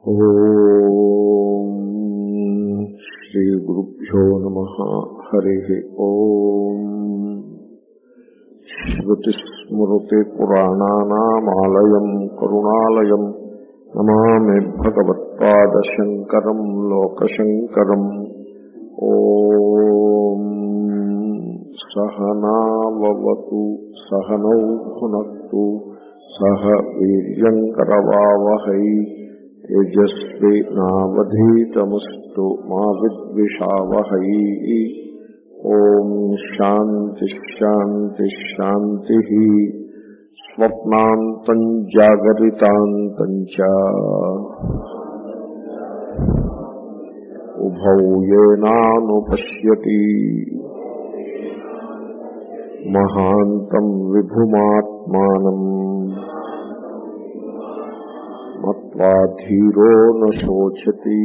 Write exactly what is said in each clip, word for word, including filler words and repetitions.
ఓం శ్రీ గురుభ్యో నమః. హరి ఓం. శ్రుతిస్మృతి పురాణానామాలయం కరుణాలయం నమామి భగవత్పాదశంకరం లోకశంకరం. ఓం సహనావవతు సహనౌ భునక్తు సహ వీర్యంకరవావహై తేజస్వి నావధీతమస్తు మా విద్విషావహై. ఓం శాంతి శాంతి శాంతి. స్వప్నాంతం జాగరితాంతం చ ఉభౌ యేనానుపశ్యతి మహాంతం విభుమాత్మానం మత్వా ధీరో న శోచతి.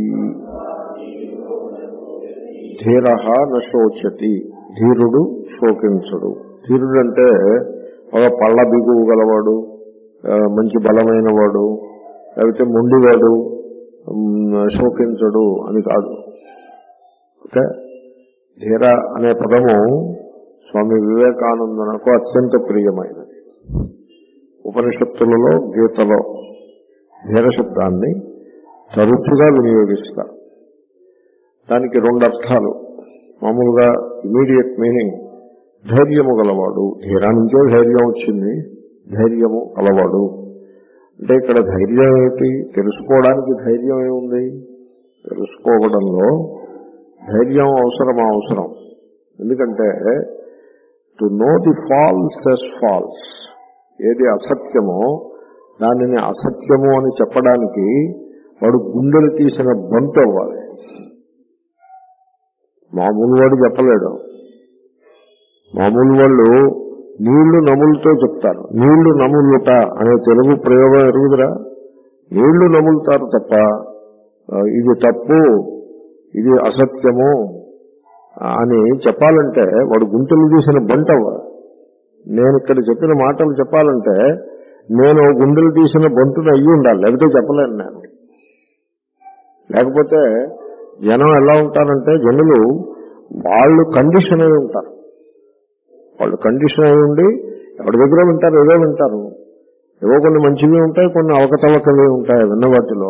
ధీరః న శోచతి, ధీరుడు శోకించడు. ధీరుడు అంటే ఒక పళ్ళ బిగువు గలవాడు, మంచి బలమైన వాడు, లేకపోతే మొండివాడు, శోకించడు అని కాదు. ఓకే. ధీర అనే పదము స్వామి వివేకానందనకు అత్యంత ప్రియమైనది. ఉపనిషత్తులలో గీతలో ధీర శబ్దాన్ని తరచుగా వినియోగిస్తారు. దానికి రెండు అర్థాలు. మామూలుగా ఇమీడియట్ మీనింగ్ ధైర్యము గలవాడు. ధీరా నుంచే ధైర్యం వచ్చింది. ధైర్యము గలవాడు అంటే ఇక్కడ ధైర్యం ఏమిటి? తెలుసుకోవడానికి ధైర్యం ఏముంది? తెలుసుకోవడంలో ధైర్యం అవసరం అవసరం ఎందుకంటే to know the false as false, ఏది అసత్యమో దానిని అసత్యము అని చెప్పడానికి వాడు గుండెలు తీసిన బంటు అవ్వాలి. మామూలు వాడు చెప్పలేడు. మామూలు వాళ్ళు నీళ్లు నములుతో చెప్తారు. నీళ్లు నములుట అనే తెలుగు ప్రయోగం ఎరుగుదురా? నీళ్లు నములుతారు తప్ప ఇది తప్పు, ఇది అసత్యము అని చెప్పాలంటే వాడు గుంటలు తీసిన బంట అవ్వాలి. నేను ఇక్కడ చెప్పిన మాటలు చెప్పాలంటే నేను గుండెలు తీసిన బంటును అయ్యి ఉండాలి, లేకపోతే చెప్పలేను నేను. లేకపోతే జనం ఎలా ఉంటారంటే జనులు వాళ్ళు కండిషన్ అయి ఉంటారు. వాళ్ళు కండిషన్ అయి ఉండి ఎవరి దగ్గర వింటారు, ఏదో వింటారు. ఏవో కొన్ని మంచివి ఉంటాయి, కొన్ని అవకతవకలు ఉంటాయి విన్న వాటిలో.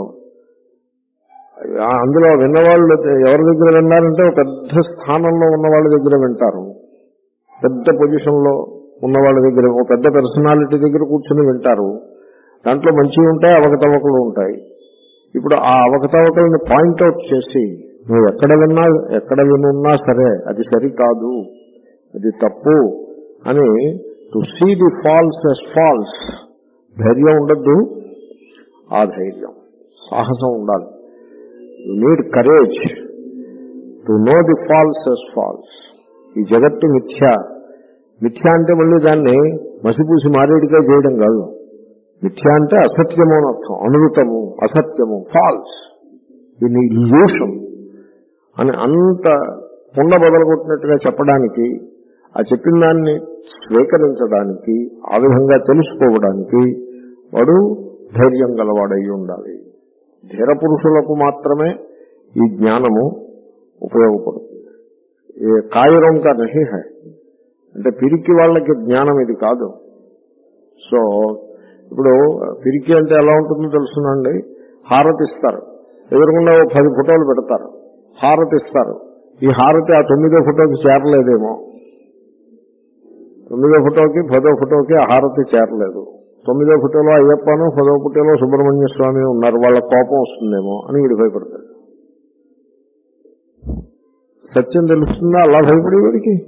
అందులో విన్నవాళ్ళు ఎవరి దగ్గర విన్నారంటే ఒక పెద్ద స్థానంలో ఉన్న వాళ్ళ దగ్గర వింటారు. పెద్ద పొజిషన్ లో ఉన్న వాళ్ళ దగ్గర, ఒక పెద్ద పర్సనాలిటీ దగ్గర కూర్చొని వింటారు. దాంట్లో మంచివి ఉంటాయి, అవకతవకలు ఉంటాయి. ఇప్పుడు ఆ అవకతవకలను పాయింట్అవుట్ చేసి నువ్వు ఎక్కడ విన్నా ఎక్కడ వినున్నా సరే అది సరికాదు, అది తప్పు అని to see the false as false. ధైర్యం ఉండద్దు. ఆ ధైర్యం సాహసం ఉండాలి. You need courage to know the false as false. ఈ జగత్తు మిథ్య. మిథ్య అంటే మళ్ళీ దాన్ని మసిపూసి మారేడిగా చేయడం కాదు. మిథ్య అంటే అసత్యము అని అర్థం. అనృతము, అసత్యము, ఫాల్స్, దీన్ని ఇల్యూషన్ అని అంత పుండ బదలగొట్టినట్టుగా చెప్పడానికి, ఆ చెప్పిన దాన్ని స్వీకరించడానికి, ఆ విధంగా తెలుసుకోవడానికి వాడు ధైర్యం గలవాడై ఉండాలి. ధీర పురుషులకు మాత్రమే ఈ జ్ఞానము ఉపయోగపడుతుంది. ఏ కాయరం కా నహీ హై అంటే పిరికి వాళ్ళకి జ్ఞానం ఇది కాదు. సో ఇప్పుడు పిరికి అంటే ఎలా ఉంటుందో తెలుసునండి. హారతి ఇస్తారు, ఎదురుకుండా ఓ పది ఫోటోలు పెడతారు, హారతి ఇస్తారు. ఈ హారతి ఆ తొమ్మిదో ఫోటోకి చేరలేదేమో, తొమ్మిదో ఫోటోకి పదో ఫోటోకి ఆ హారతి చేరలేదు. తొమ్మిదో ఫోటోలో అయ్యప్పను, పదో ఫోటోలో సుబ్రహ్మణ్య స్వామి ఉన్నారు, వాళ్ళ కోపం వస్తుందేమో అని వీడు భయపడతాడు. సత్యం తెలుస్తుందా అలా భయపడి వీడికి?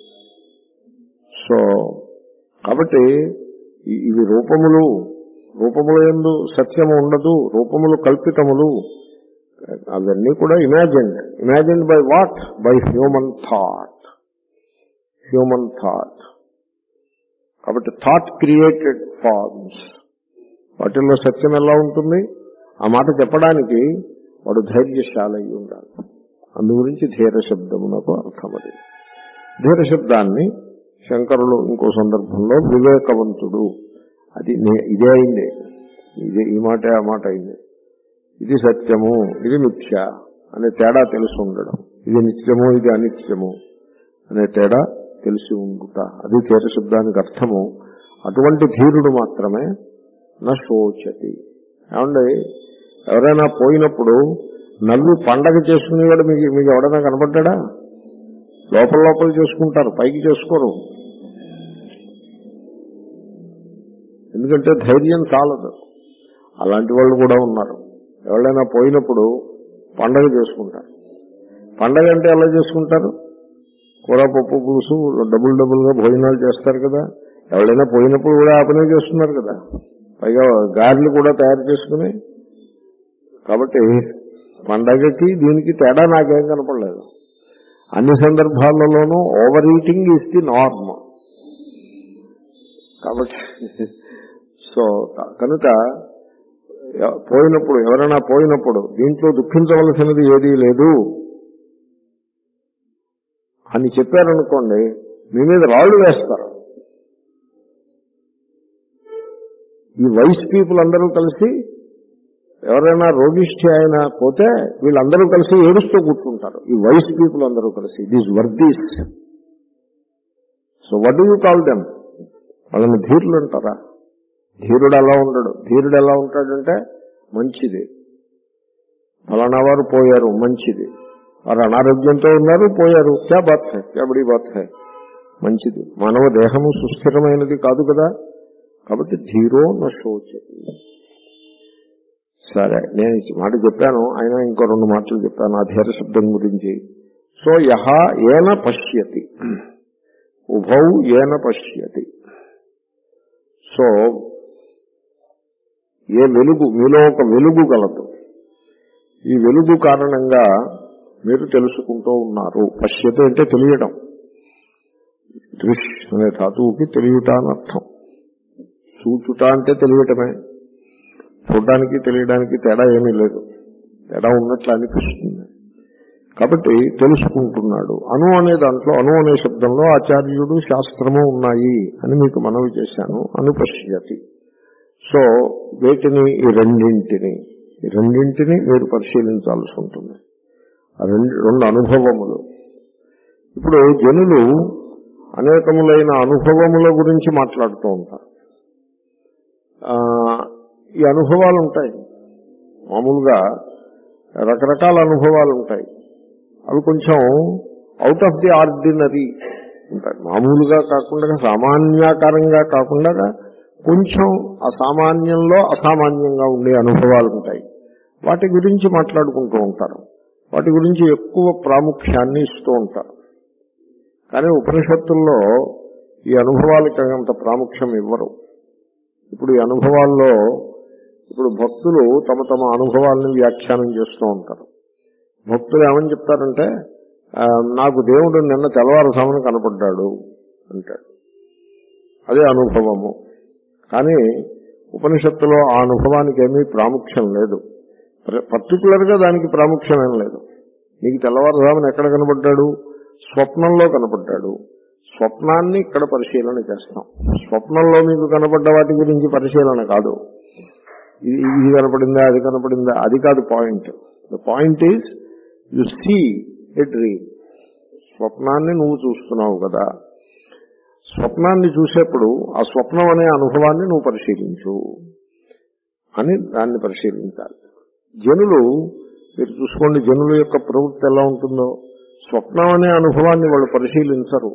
సో కాబట్టి ఇవి రూపములు, రూపముల యందు సత్యము ఉండదు, రూపములు కల్పితములు. అవన్నీ కూడా imagined. Imagined by what? By human thought. Human thought. కాబట్టి థాట్ క్రియేటెడ్ ఫార్మ్స్. వాటిల్లో సత్యం ఎలా ఉంటుంది? ఆ మాట చెప్పడానికి వాడు ధైర్యశాలి అయి ఉండాలి. అందు గురించి ధీర శబ్దమునకు అర్థం అది. ధీర శబ్దాన్ని శంకరులు ఇంకో సందర్భంలో వివేకవంతుడు, అది ఇదే అయింది, ఇదే ఈ మాట ఆ మాట అయింది. ఇది సత్యము ఇది మిథ్య అనే తేడా తెలిసి ఉండడం, ఇది నిత్యము ఇది అనిత్యము అనే తేడా తెలిసి ఉండుట, అది తీర శబ్దానికి అర్థము. అటువంటి ధీరుడు మాత్రమే నా శోచతి. ఏమండి, ఎవరైనా పోయినప్పుడు నవ్వి పండగ చేసుకునేవాడు మీకు మీకు ఎవడైనా కనపడ్డా? లోపల లోపల చేసుకుంటారు, పైకి చేసుకోరు. ఎందుకంటే ధైర్యం చాలదు. అలాంటి వాళ్ళు కూడా ఉన్నారు. ఎవరైనా పోయినప్పుడు పండగ చేసుకుంటారు. పండగ అంటే ఎలా చేసుకుంటారు? కూర పప్పు పులుసు డబుల్ డబుల్గా భోజనాలు చేస్తారు కదా. ఎవరైనా పోయినప్పుడు కూడా ఆ పనే చేస్తున్నారు కదా. పైగా గారెలు కూడా తయారు చేసుకుని. కాబట్టి పండగకి దీనికి తేడా నాకేం కనపడలేదు. అన్ని సందర్భాలలోనూ over eating is the norm. కాబట్టి సో కనుక పోయినప్పుడు ఎవరైనా పోయినప్పుడు దీంట్లో దుఃఖించవలసినది ఏదీ లేదు అని చెప్పారనుకోండి, మీ మీద రాళ్లు వేస్తారు. ఈ వైస్ పీపుల్ అందరూ కలిసి, ఎవరైనా రోగిష్ఠి అయినా పోతే వీళ్ళందరూ కలిసి ఏడుస్తూ కూర్చుంటారు. ఈ వైస్ పీపుల్ అందరూ కలిసి, these worthies. So what do you call them? వాళ్ళని ధీరులు అంటారా? ధీరుడు అలా ఉండడు. ధీరుడు ఎలా ఉంటాడంటే, మంచిది, ఫలానా వారు పోయారు, మంచిది, వారు అనారోగ్యంతో ఉన్నారు, పోయారు, క్యా బాత్ హై, క్యా బడీ బాత్ హై, మంచిది. మానవ దేహము సుస్థిరమైనది కాదు కదా. కాబట్టి ధీరో న శోచతి. సరే, నేను ఈ మాట చెప్పాను, అయినా ఇంకో రెండు మాటలు చెప్పాను ఆ ధీర శబ్దం గురించి. సో యహ ఏన పశ్యతి, ఉభౌ ఏన పశ్యతి. సో ఏ వెలుగు, మీలో ఒక వెలుగు గలదు, ఈ వెలుగు కారణంగా మీరు తెలుసుకుంటూ ఉన్నారు. పశ్యత అంటే తెలియడం. దృష్ అనే ధాతువుకి తెలియట అని అర్థం. చూచుట అంటే తెలియటమే. చూడడానికి తెలియడానికి తేడా ఏమీ లేదు. తేడా ఉన్నట్లు అనిపిస్తుంది. కాబట్టి తెలుసుకుంటున్నాడు. అణు అనే దాంట్లో, అణు అనే శబ్దంలో ఆచార్యుడు శాస్త్రము ఉన్నాయి అని మీకు మనవి చేశాను. అనుపశ్యతి. సో వీటిని, ఈ రెండింటిని ఈ రెండింటిని మీరు పరిశీలించాల్సి ఉంటుంది. ఆ రెండు రెండు అనుభవములు. ఇప్పుడు జనులు అనేకములైన అనుభవముల గురించి మాట్లాడుతూ ఉంటారు. ఈ అనుభవాలు ఉంటాయి, మామూలుగా రకరకాల అనుభవాలు ఉంటాయి. అవి కొంచెం అవుట్ ఆఫ్ ది ఆర్డినరీ ఉంటాయి. మామూలుగా కాకుండా, సామాన్యాకారంగా కాకుండా కొంచెం అసామాన్యంలో అసామాన్యంగా ఉండే అనుభవాలు ఉంటాయి. వాటి గురించి మాట్లాడుకుంటూ ఉంటారు. వాటి గురించి ఎక్కువ ప్రాముఖ్యాన్ని ఇస్తూ ఉంటారు. కానీ ఉపనిషత్తుల్లో ఈ అనుభవాలకి అంత ప్రాముఖ్యం ఇవ్వరు. ఇప్పుడు ఈ అనుభవాల్లో ఇప్పుడు భక్తులు తమ తమ అనుభవాలను వ్యాఖ్యానం చేస్తూ ఉంటారు. భక్తులు ఏమని చెప్తారంటే, నాకు దేవుడు నిన్న తెల్లవారుజామున కనపడ్డాడు అంటాడు. అదే అనుభవము. కానీ ఉపనిషత్తులో ఆ అనుభవానికి ఏమీ ప్రాముఖ్యం లేదు. పర్టికులర్ గా దానికి ప్రాముఖ్యం ఏం లేదు. నీకు తెల్లవారుజామున ఎక్కడ కనపడ్డాడు? స్వప్నంలో కనపడ్డాడు. స్వప్నాన్ని ఇక్కడ పరిశీలన చేస్తాం. స్వప్నంలో మీకు కనపడ్డ వాటి గురించి పరిశీలన కాదు. ఇది ఇది కనపడిందా, అది కనపడిందా, అది కాదు point. The point is you see a dream. స్వప్నాన్ని నువ్వు చూస్తున్నావు కదా. స్వప్నాన్ని చూసేప్పుడు ఆ స్వప్నం అనే అనుభవాన్ని నువ్వు పరిశీలించు అని దాన్ని పరిశీలించాలి. జనులు, మీరు చూసుకోండి, జనుల యొక్క ప్రవృత్తి ఎలా ఉంటుందో. స్వప్నం అనే అనుభవాన్ని వాళ్ళు పరిశీలించరు.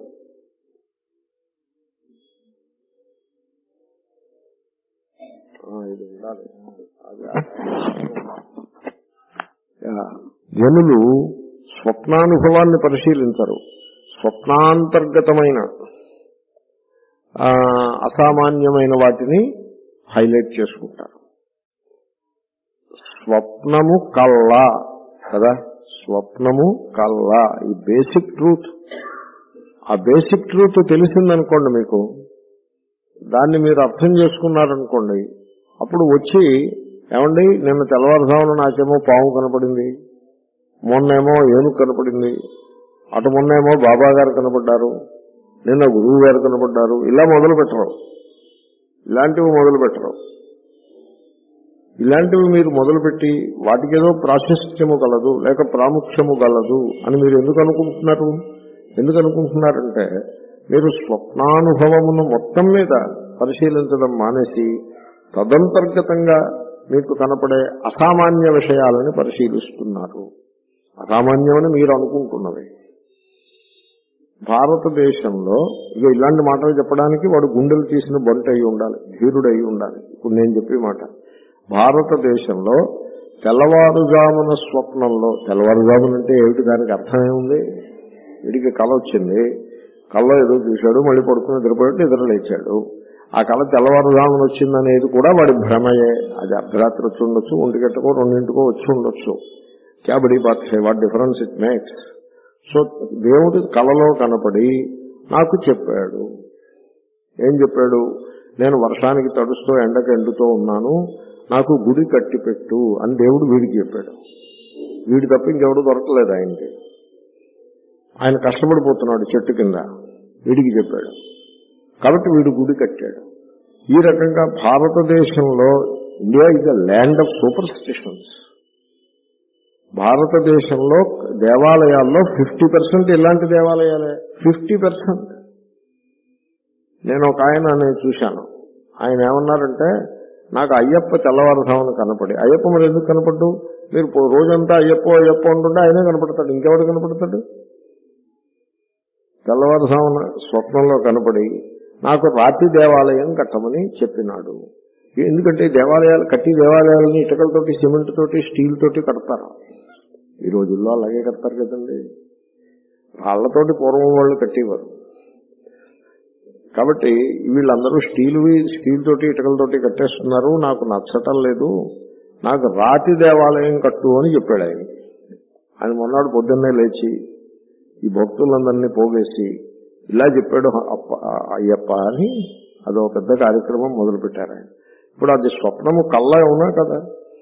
జనులు స్వప్నానుభవాన్ని పరిశీలించరు. స్వప్నాంతర్గతమైన అసామాన్యమైన వాటిని హైలైట్ చేసుకుంటారు. స్వప్నము కల్లా కదా, స్వప్నము కల్లా, ఈ బేసిక్ ట్రూత్. ఆ బేసిక్ ట్రూత్ తెలిసిందనుకోండి మీకు, దాన్ని మీరు అర్థం చేసుకున్నారనుకోండి, అప్పుడు వచ్చి ఏమండి నిన్న తెల్లవారుజామున నాకేమో పాము కనపడింది, మొన్నేమో ఏనుగు కనపడింది, అటు మొన్నేమో బాబా గారు కనపడ్డారు, నిన్న గురువు గారు కనపడ్డారు, ఇలా మొదలు పెట్టరు. ఇలాంటివి మొదలు పెట్టరు. ఇలాంటివి మీరు మొదలుపెట్టి వాటికేదో ప్రాశస్త్యము గలదు లేక ప్రాముఖ్యము గలదు అని మీరు ఎందుకు అనుకుంటున్నారు? ఎందుకు అనుకుంటున్నారంటే మీరు స్వప్నానుభవమును మొత్తం మీద పరిశీలించడం మానేసి తదంతర్గతంగా మీకు కనపడే అసామాన్య విషయాలని పరిశీలిస్తున్నారు. అసామాన్యమని మీరు అనుకుంటున్నవి. భారతదేశంలో ఇక ఇలాంటి మాటలు చెప్పడానికి వాడు గుండెలు తీసిన బొంట అయి ఉండాలి, ధీరుడై ఉండాలి. ఇప్పుడు నేను చెప్పే మాట, భారతదేశంలో తెల్లవారుజామున స్వప్నంలో, తెల్లవారుజామున అంటే ఏమిటి, దానికి అర్థమేముంది? వీడికి కళ వచ్చింది, కళ్ళలో ఏదో చూశాడు, మళ్ళీ పడుకుని నిద్రపోయాడు, నిద్ర లేచాడు. ఆ కళ తెల్లవారుజామున వచ్చిందనేది కూడా వాడి భ్రమయే. అది అర్ధరాత్రి వచ్చి ఉండొచ్చు, ఒంటి గంటకో రెండింటికో వచ్చి ఉండొచ్చు. క్యాబడి బాత్ what difference it makes. So దేవుడు కళలో కనపడి నాకు చెప్పాడు. ఏం చెప్పాడు? నేను వర్షానికి తడుస్తూ ఎండకు ఎండుతూ ఉన్నాను, నాకు గుడి కట్టిపెట్టు అని దేవుడు వీడికి చెప్పాడు. వీడి తప్ప ఇంకెవడు దొరకలేదు ఆయనకి. ఆయన కష్టపడిపోతున్నాడు చెట్టు కింద, వీడికి చెప్పాడు. కాబట్టి వీడు గుడి కట్టాడు. ఈ రకంగా భారతదేశంలో, India is the land of superstitions. భారతదేశంలో దేవాలయాల్లో ఫిఫ్టీ పర్సెంట్ ఇలాంటి దేవాలయాలే. Fifty percent. నేను ఒక ఆయన నేను చూశాను, ఆయన ఏమన్నారంటే, నాకు అయ్యప్ప తెల్లవారుజామున కనపడి, అయ్యప్ప మరి ఎందుకు కనపడ్డు? మీరు రోజంతా అయ్యప్ప అయ్యప్ప ఉంటుంటే ఆయనే కనపడతాడు, ఇంకెవడు కనపడతాడు? తెల్లవారుజామున స్వప్నంలో కనపడి నాకు రాతి దేవాలయం కట్టమని చెప్పినాడు. ఎందుకంటే దేవాలయాలు కట్టి దేవాలయాలని ఇటుకలతోటి, సిమెంట్ తోటి, స్టీల్ తోటి కడతారు. ఈ రోజుల్లో అలాగే కడతారు కదండి. రాళ్లతోటి పూర్వం వాళ్ళు కట్టేవారు. కాబట్టి వీళ్ళందరూ స్టీల్ స్టీల్ తోటి ఇటుకలతోటి కట్టేస్తున్నారు, నాకు నచ్చటం లేదు, నాకు రాతి దేవాలయం కట్టు అని చెప్పాడు ఆయన. ఆయన మొన్నటి పొద్దున్నే లేచి ఈ భక్తులందరినీ పోగేసి ఇలా చెప్పాడు అయ్యప్ప అని అదో పెద్ద కార్యక్రమం మొదలుపెట్టారు ఆయన. ఇప్పుడు అది స్వప్నము కళ్ళ ఉన్నా కదా.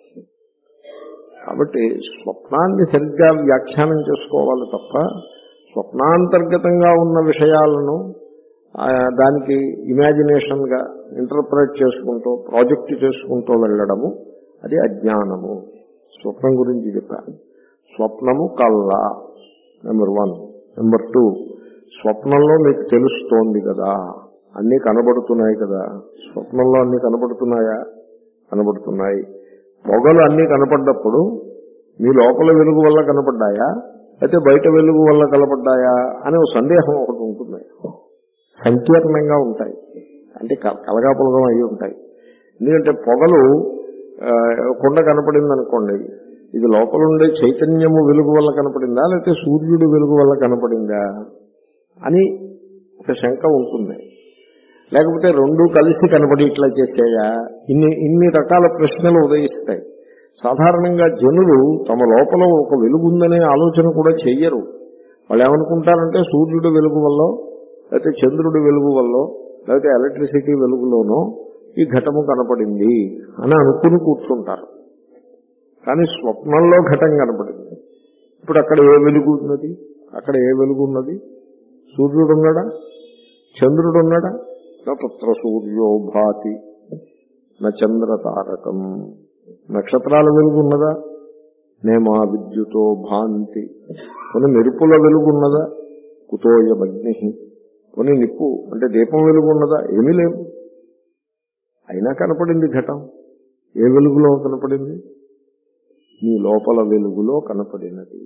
కాబట్టి స్వప్నాన్ని సరిగ్గా వ్యాఖ్యానం చేసుకోవాలి తప్ప స్వప్నాంతర్గతంగా ఉన్న విషయాలను దానికి ఇమాజినేషన్ గా ఇంటర్ప్రెట్ చేసుకుంటూ ప్రాజెక్ట్ చేసుకుంటూ వెళ్ళడము అది అజ్ఞానము. స్వప్నం గురించి చెప్పాను. స్వప్నము కళ్ళ నెంబర్ వన్. నెంబర్ టూ, స్వప్నంలో మీకు తెలుస్తోంది కదా, అన్నీ కనబడుతున్నాయి కదా. స్వప్నంలో అన్నీ కనబడుతున్నాయా? కనబడుతున్నాయి. పొగలు అన్నీ కనపడ్డప్పుడు మీ లోపల వెలుగు వల్ల కనపడ్డాయా అయితే బయట వెలుగు వల్ల కనపడ్డాయా అనే ఒక సందేహం ఒకటి ఉంటుంది. సంకీర్ణంగా ఉంటాయి, అంటే కలగాపులగం అయి ఉంటాయి. ఎందుకంటే పొగలు కుండ కనపడింది అనుకోండి, ఇది లోపల ఉండే చైతన్యము వెలుగు వల్ల కనపడిందా లేకపోతే సూర్యుడు వెలుగు వల్ల కనపడిందా అని ఒక శంక ఉంటుంది. లేకపోతే రెండూ కలిసి కనపడి ఇట్లా చేసేయా, ఇన్ని ఇన్ని రకాల ప్రశ్నలు ఉదయిస్తాయి. సాధారణంగా జనులు తమ లోపల ఒక వెలుగుందనే ఆలోచన కూడా చెయ్యరు. వాళ్ళు ఏమనుకుంటారంటే సూర్యుడు వెలుగు వల్ల లేకపోతే చంద్రుడి వెలుగు వల్ల లేకపోతే ఎలక్ట్రిసిటీ వెలుగులోనో ఈ ఘటము కనపడింది అని అనుకుని కూర్చుంటారు. కానీ స్వప్నంలో ఘటం కనపడింది. ఇప్పుడు అక్కడ ఏ వెలుగు ఉన్నది? అక్కడ ఏ వెలుగు ఉన్నది? సూర్యుడు ఉన్నాడా? చంద్రుడు ఉన్నాడా? తత్ర సూర్యో భాతి న చంద్ర తారకం. నక్షత్రాల వెలుగు ఉన్నదా? నేమా విద్యుతో భాంతి. కొన్ని మెరుపుల వెలుగు ఉన్నదా? కుతోయమగ్ని. కొన్ని నిప్పు అంటే దీపం వెలుగు ఉన్నదా? ఏమీ లేవు. అయినా కనపడింది ఘటం. ఏ వెలుగులో కనపడింది? నీ లోపల వెలుగులో కనపడినది.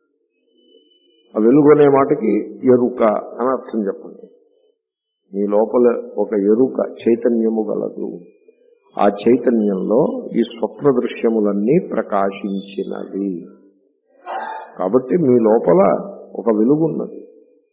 ఆ వెలుగు అనే మాటకి ఎరుక అని అర్థం చెప్పండి. నీ లోపల ఒక ఎరుక చైతన్యము గలదు. ఆ చైతన్యంలో ఈ స్వప్న దృశ్యములన్నీ ప్రకాశించినవి. కాబట్టి మీ లోపల ఒక వెలుగున్నది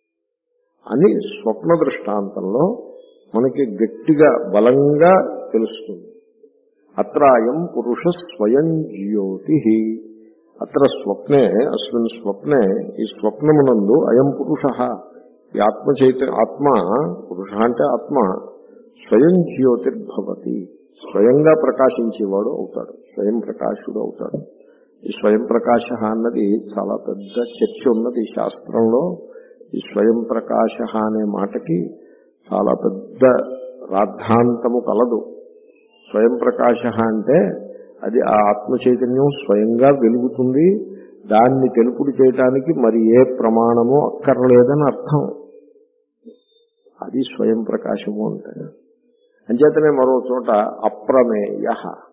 అని స్వప్న దృష్టాంతంలో మనకి గట్టిగా బలంగా తెలుస్తుంది. అత్రాయం పురుష స్వయం జ్యోతి. అత్ర స్వప్నే అస్మిన్ స్వప్నే ఈ స్వప్నమునందు అయం పురుష ఈ ఆత్మ చైత ఆత్మ పురుష అంటే ఆత్మ స్వయం జ్యోతిర్భవతి. స్వయంగా ప్రకాశించేవాడు అవుతాడు, స్వయం ప్రకాశుడు అవుతాడు. ఈ స్వయం ప్రకాశ అన్నది చాలా పెద్ద చర్చ ఉన్నది ఈ శాస్త్రంలో. ఈ స్వయం ప్రకాశ అనే మాటకి చాలా పెద్ద రాద్ధాంతము కలదు. స్వయం ప్రకాశ అంటే అది ఆ ఆత్మ చైతన్యం స్వయంగా వెలుగుతుంది. దాన్ని తెలుపుడు చేయటానికి మరి ఏ ప్రమాణము అక్కర్లేదని అర్థం. అది స్వయం ప్రకాశము అంటే. అంచేతనే మరో చోట అప్రమేయ,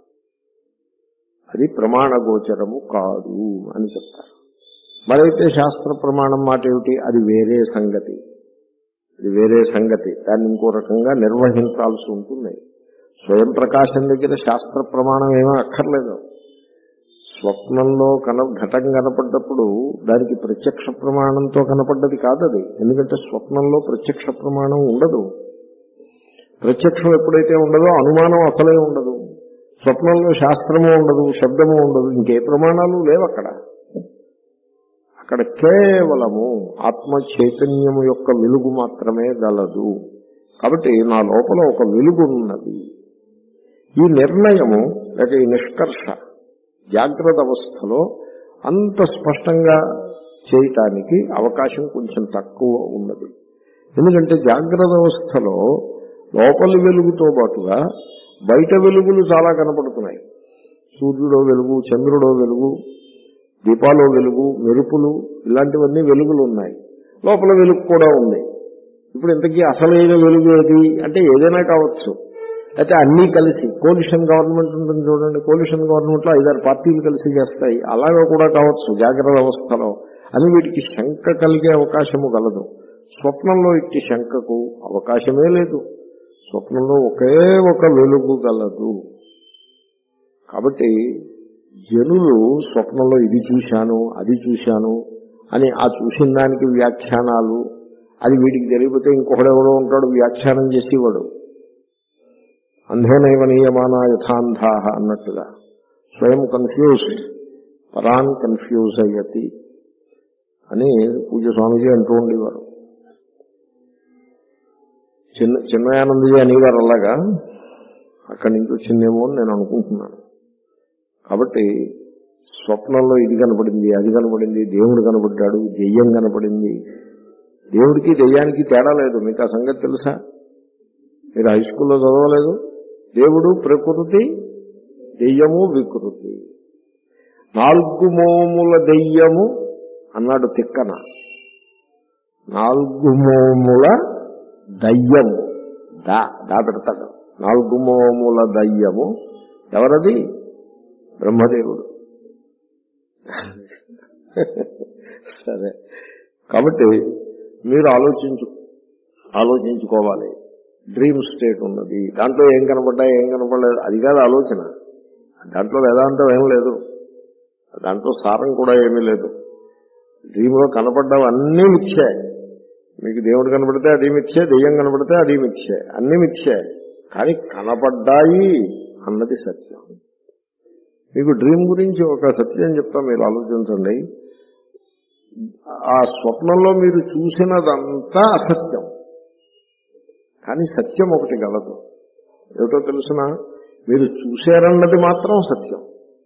అది ప్రమాణగోచరము కాదు అని చెప్తారు. మరైతే శాస్త్ర ప్రమాణం మాట ఏమిటి? అది వేరే సంగతి, అది వేరే సంగతి. దాన్ని ఇంకో రకంగా నిర్వహించాల్సి ఉంటుంది. స్వయం ప్రకాశం దగ్గర శాస్త్ర ప్రమాణం ఏమీ అక్కర్లేదు. స్వప్నంలో కన ఘటం కనపడ్డప్పుడు దానికి ప్రత్యక్ష ప్రమాణంతో కనపడ్డది కాదది. ఎందుకంటే స్వప్నంలో ప్రత్యక్ష ప్రమాణం ఉండదు. ప్రత్యక్షం ఎప్పుడైతే ఉండదో అనుమానం అసలే ఉండదు. స్వప్నంలో శాస్త్రము ఉండదు, శబ్దము ఉండదు, ఇంకే ప్రమాణాలు లేవు అక్కడ. అక్కడ కేవలము ఆత్మ చైతన్యము యొక్క వెలుగు మాత్రమే గలదు. కాబట్టి నా లోపల ఒక వెలుగు ఉన్నది. ఈ నిర్ణయము లేక ఈ నిష్కర్ష జాగ్రత్త అవస్థలో అంత స్పష్టంగా చేయటానికి అవకాశం కొంచెం తక్కువ ఉన్నది. ఎందుకంటే జాగ్రత్త అవస్థలో లోపలి వెలుగుతో పాటుగా బయట వెలుగులు చాలా కనపడుతున్నాయి. సూర్యుడో వెలుగు, చంద్రుడో వెలుగు, దీపాలో వెలుగు, మెరుపులు, ఇలాంటివన్నీ వెలుగులు ఉన్నాయి. లోపల వెలుగు కూడా ఉంది. ఇప్పుడు ఇంతకీ అసలైన వెలుగు ఏది అంటే ఏదైనా కావచ్చు. అయితే అన్నీ కలిసి కోలిషన్ గవర్నమెంట్ ఉంటుంది చూడండి. కోలిషన్ గవర్నమెంట్లో ఐదారు పార్టీలు కలిసి చేస్తాయి. అలాగే కూడా కావచ్చు జాగ్రత్త అవస్థలో. అని వీటికి శంక కలిగే అవకాశము గలదు. స్వప్నంలో ఇట్టి శంకకు అవకాశమే లేదు. స్వప్నంలో ఒకే ఒక వెలుగు గలదు. కాబట్టి జనులు స్వప్నంలో ఇది చూశాను, అది చూశాను అని ఆ చూసిన దానికి వ్యాఖ్యానాలు, అది వీడికి తెలియకపోతే ఇంకొకడెవడో ఉంటాడు వ్యాఖ్యానం చేసేవాడు. అంధేనైవ నియమానా యథాంధా అన్నట్టుగా స్వయం కన్ఫ్యూజ్డ్ పరాన్ కన్ఫ్యూజ్ అయ్యతి అని పూజ్య స్వామీజీ అంటూ ఉండేవారు. చిన్న చిన్మయానందజీ అనేవారు. అలాగా అక్కడి నుంచి వచ్చిందేమో అని నేను అనుకుంటున్నాను. కాబట్టి స్వప్నంలో ఇది కనపడింది, అది కనపడింది, దేవుడు కనపడ్డాడు, దెయ్యం కనపడింది. దేవుడికి దెయ్యానికి తేడా లేదు. మీకు ఆ సంగతి తెలుసా? మీరు హై స్కూల్లో చదవలేదు? దేవుడు ప్రకృతి, దెయ్యము వికృతి. నాలుగు మోముల దెయ్యము అన్నాడు తిక్కన. నాలుగు మోముల దయ్యము దా దా పెడతాడు. నాలుగు మోముల దయ్యము ఎవరది? బ్రహ్మదేవుడు. సరే, కాబట్టి మీరు ఆలోచించు ఆలోచించుకోవాలి. డ్రీమ్ స్టేట్ ఉన్నది, దాంట్లో ఏం కనపడ్డా ఏం కనపడలేదు, అది కాదు ఆలోచన. దాంట్లో వేదాంతం ఏం లేదు, దాంట్లో సారం కూడా ఏమీ లేదు. డ్రీమ్లో కనపడ్డావు అన్నీ మిథ్యే. మీకు దేవుడు కనపడితే అది మిథ్యే, దెయ్యం కనపడితే అది మిథ్యే, అన్నీ మిథ్యే. కానీ కనపడ్డాయి అన్నది సత్యం. మీకు డ్రీమ్ గురించి ఒక సత్యం చెప్తా, మీరు ఆలోచించండి. ఆ స్వప్నంలో మీరు చూసినదంతా అసత్యం, కానీ సత్యం ఒకటి గలదు. ఏమిటో తెలుసిన? మీరు చూశారన్నది మాత్రం సత్యం.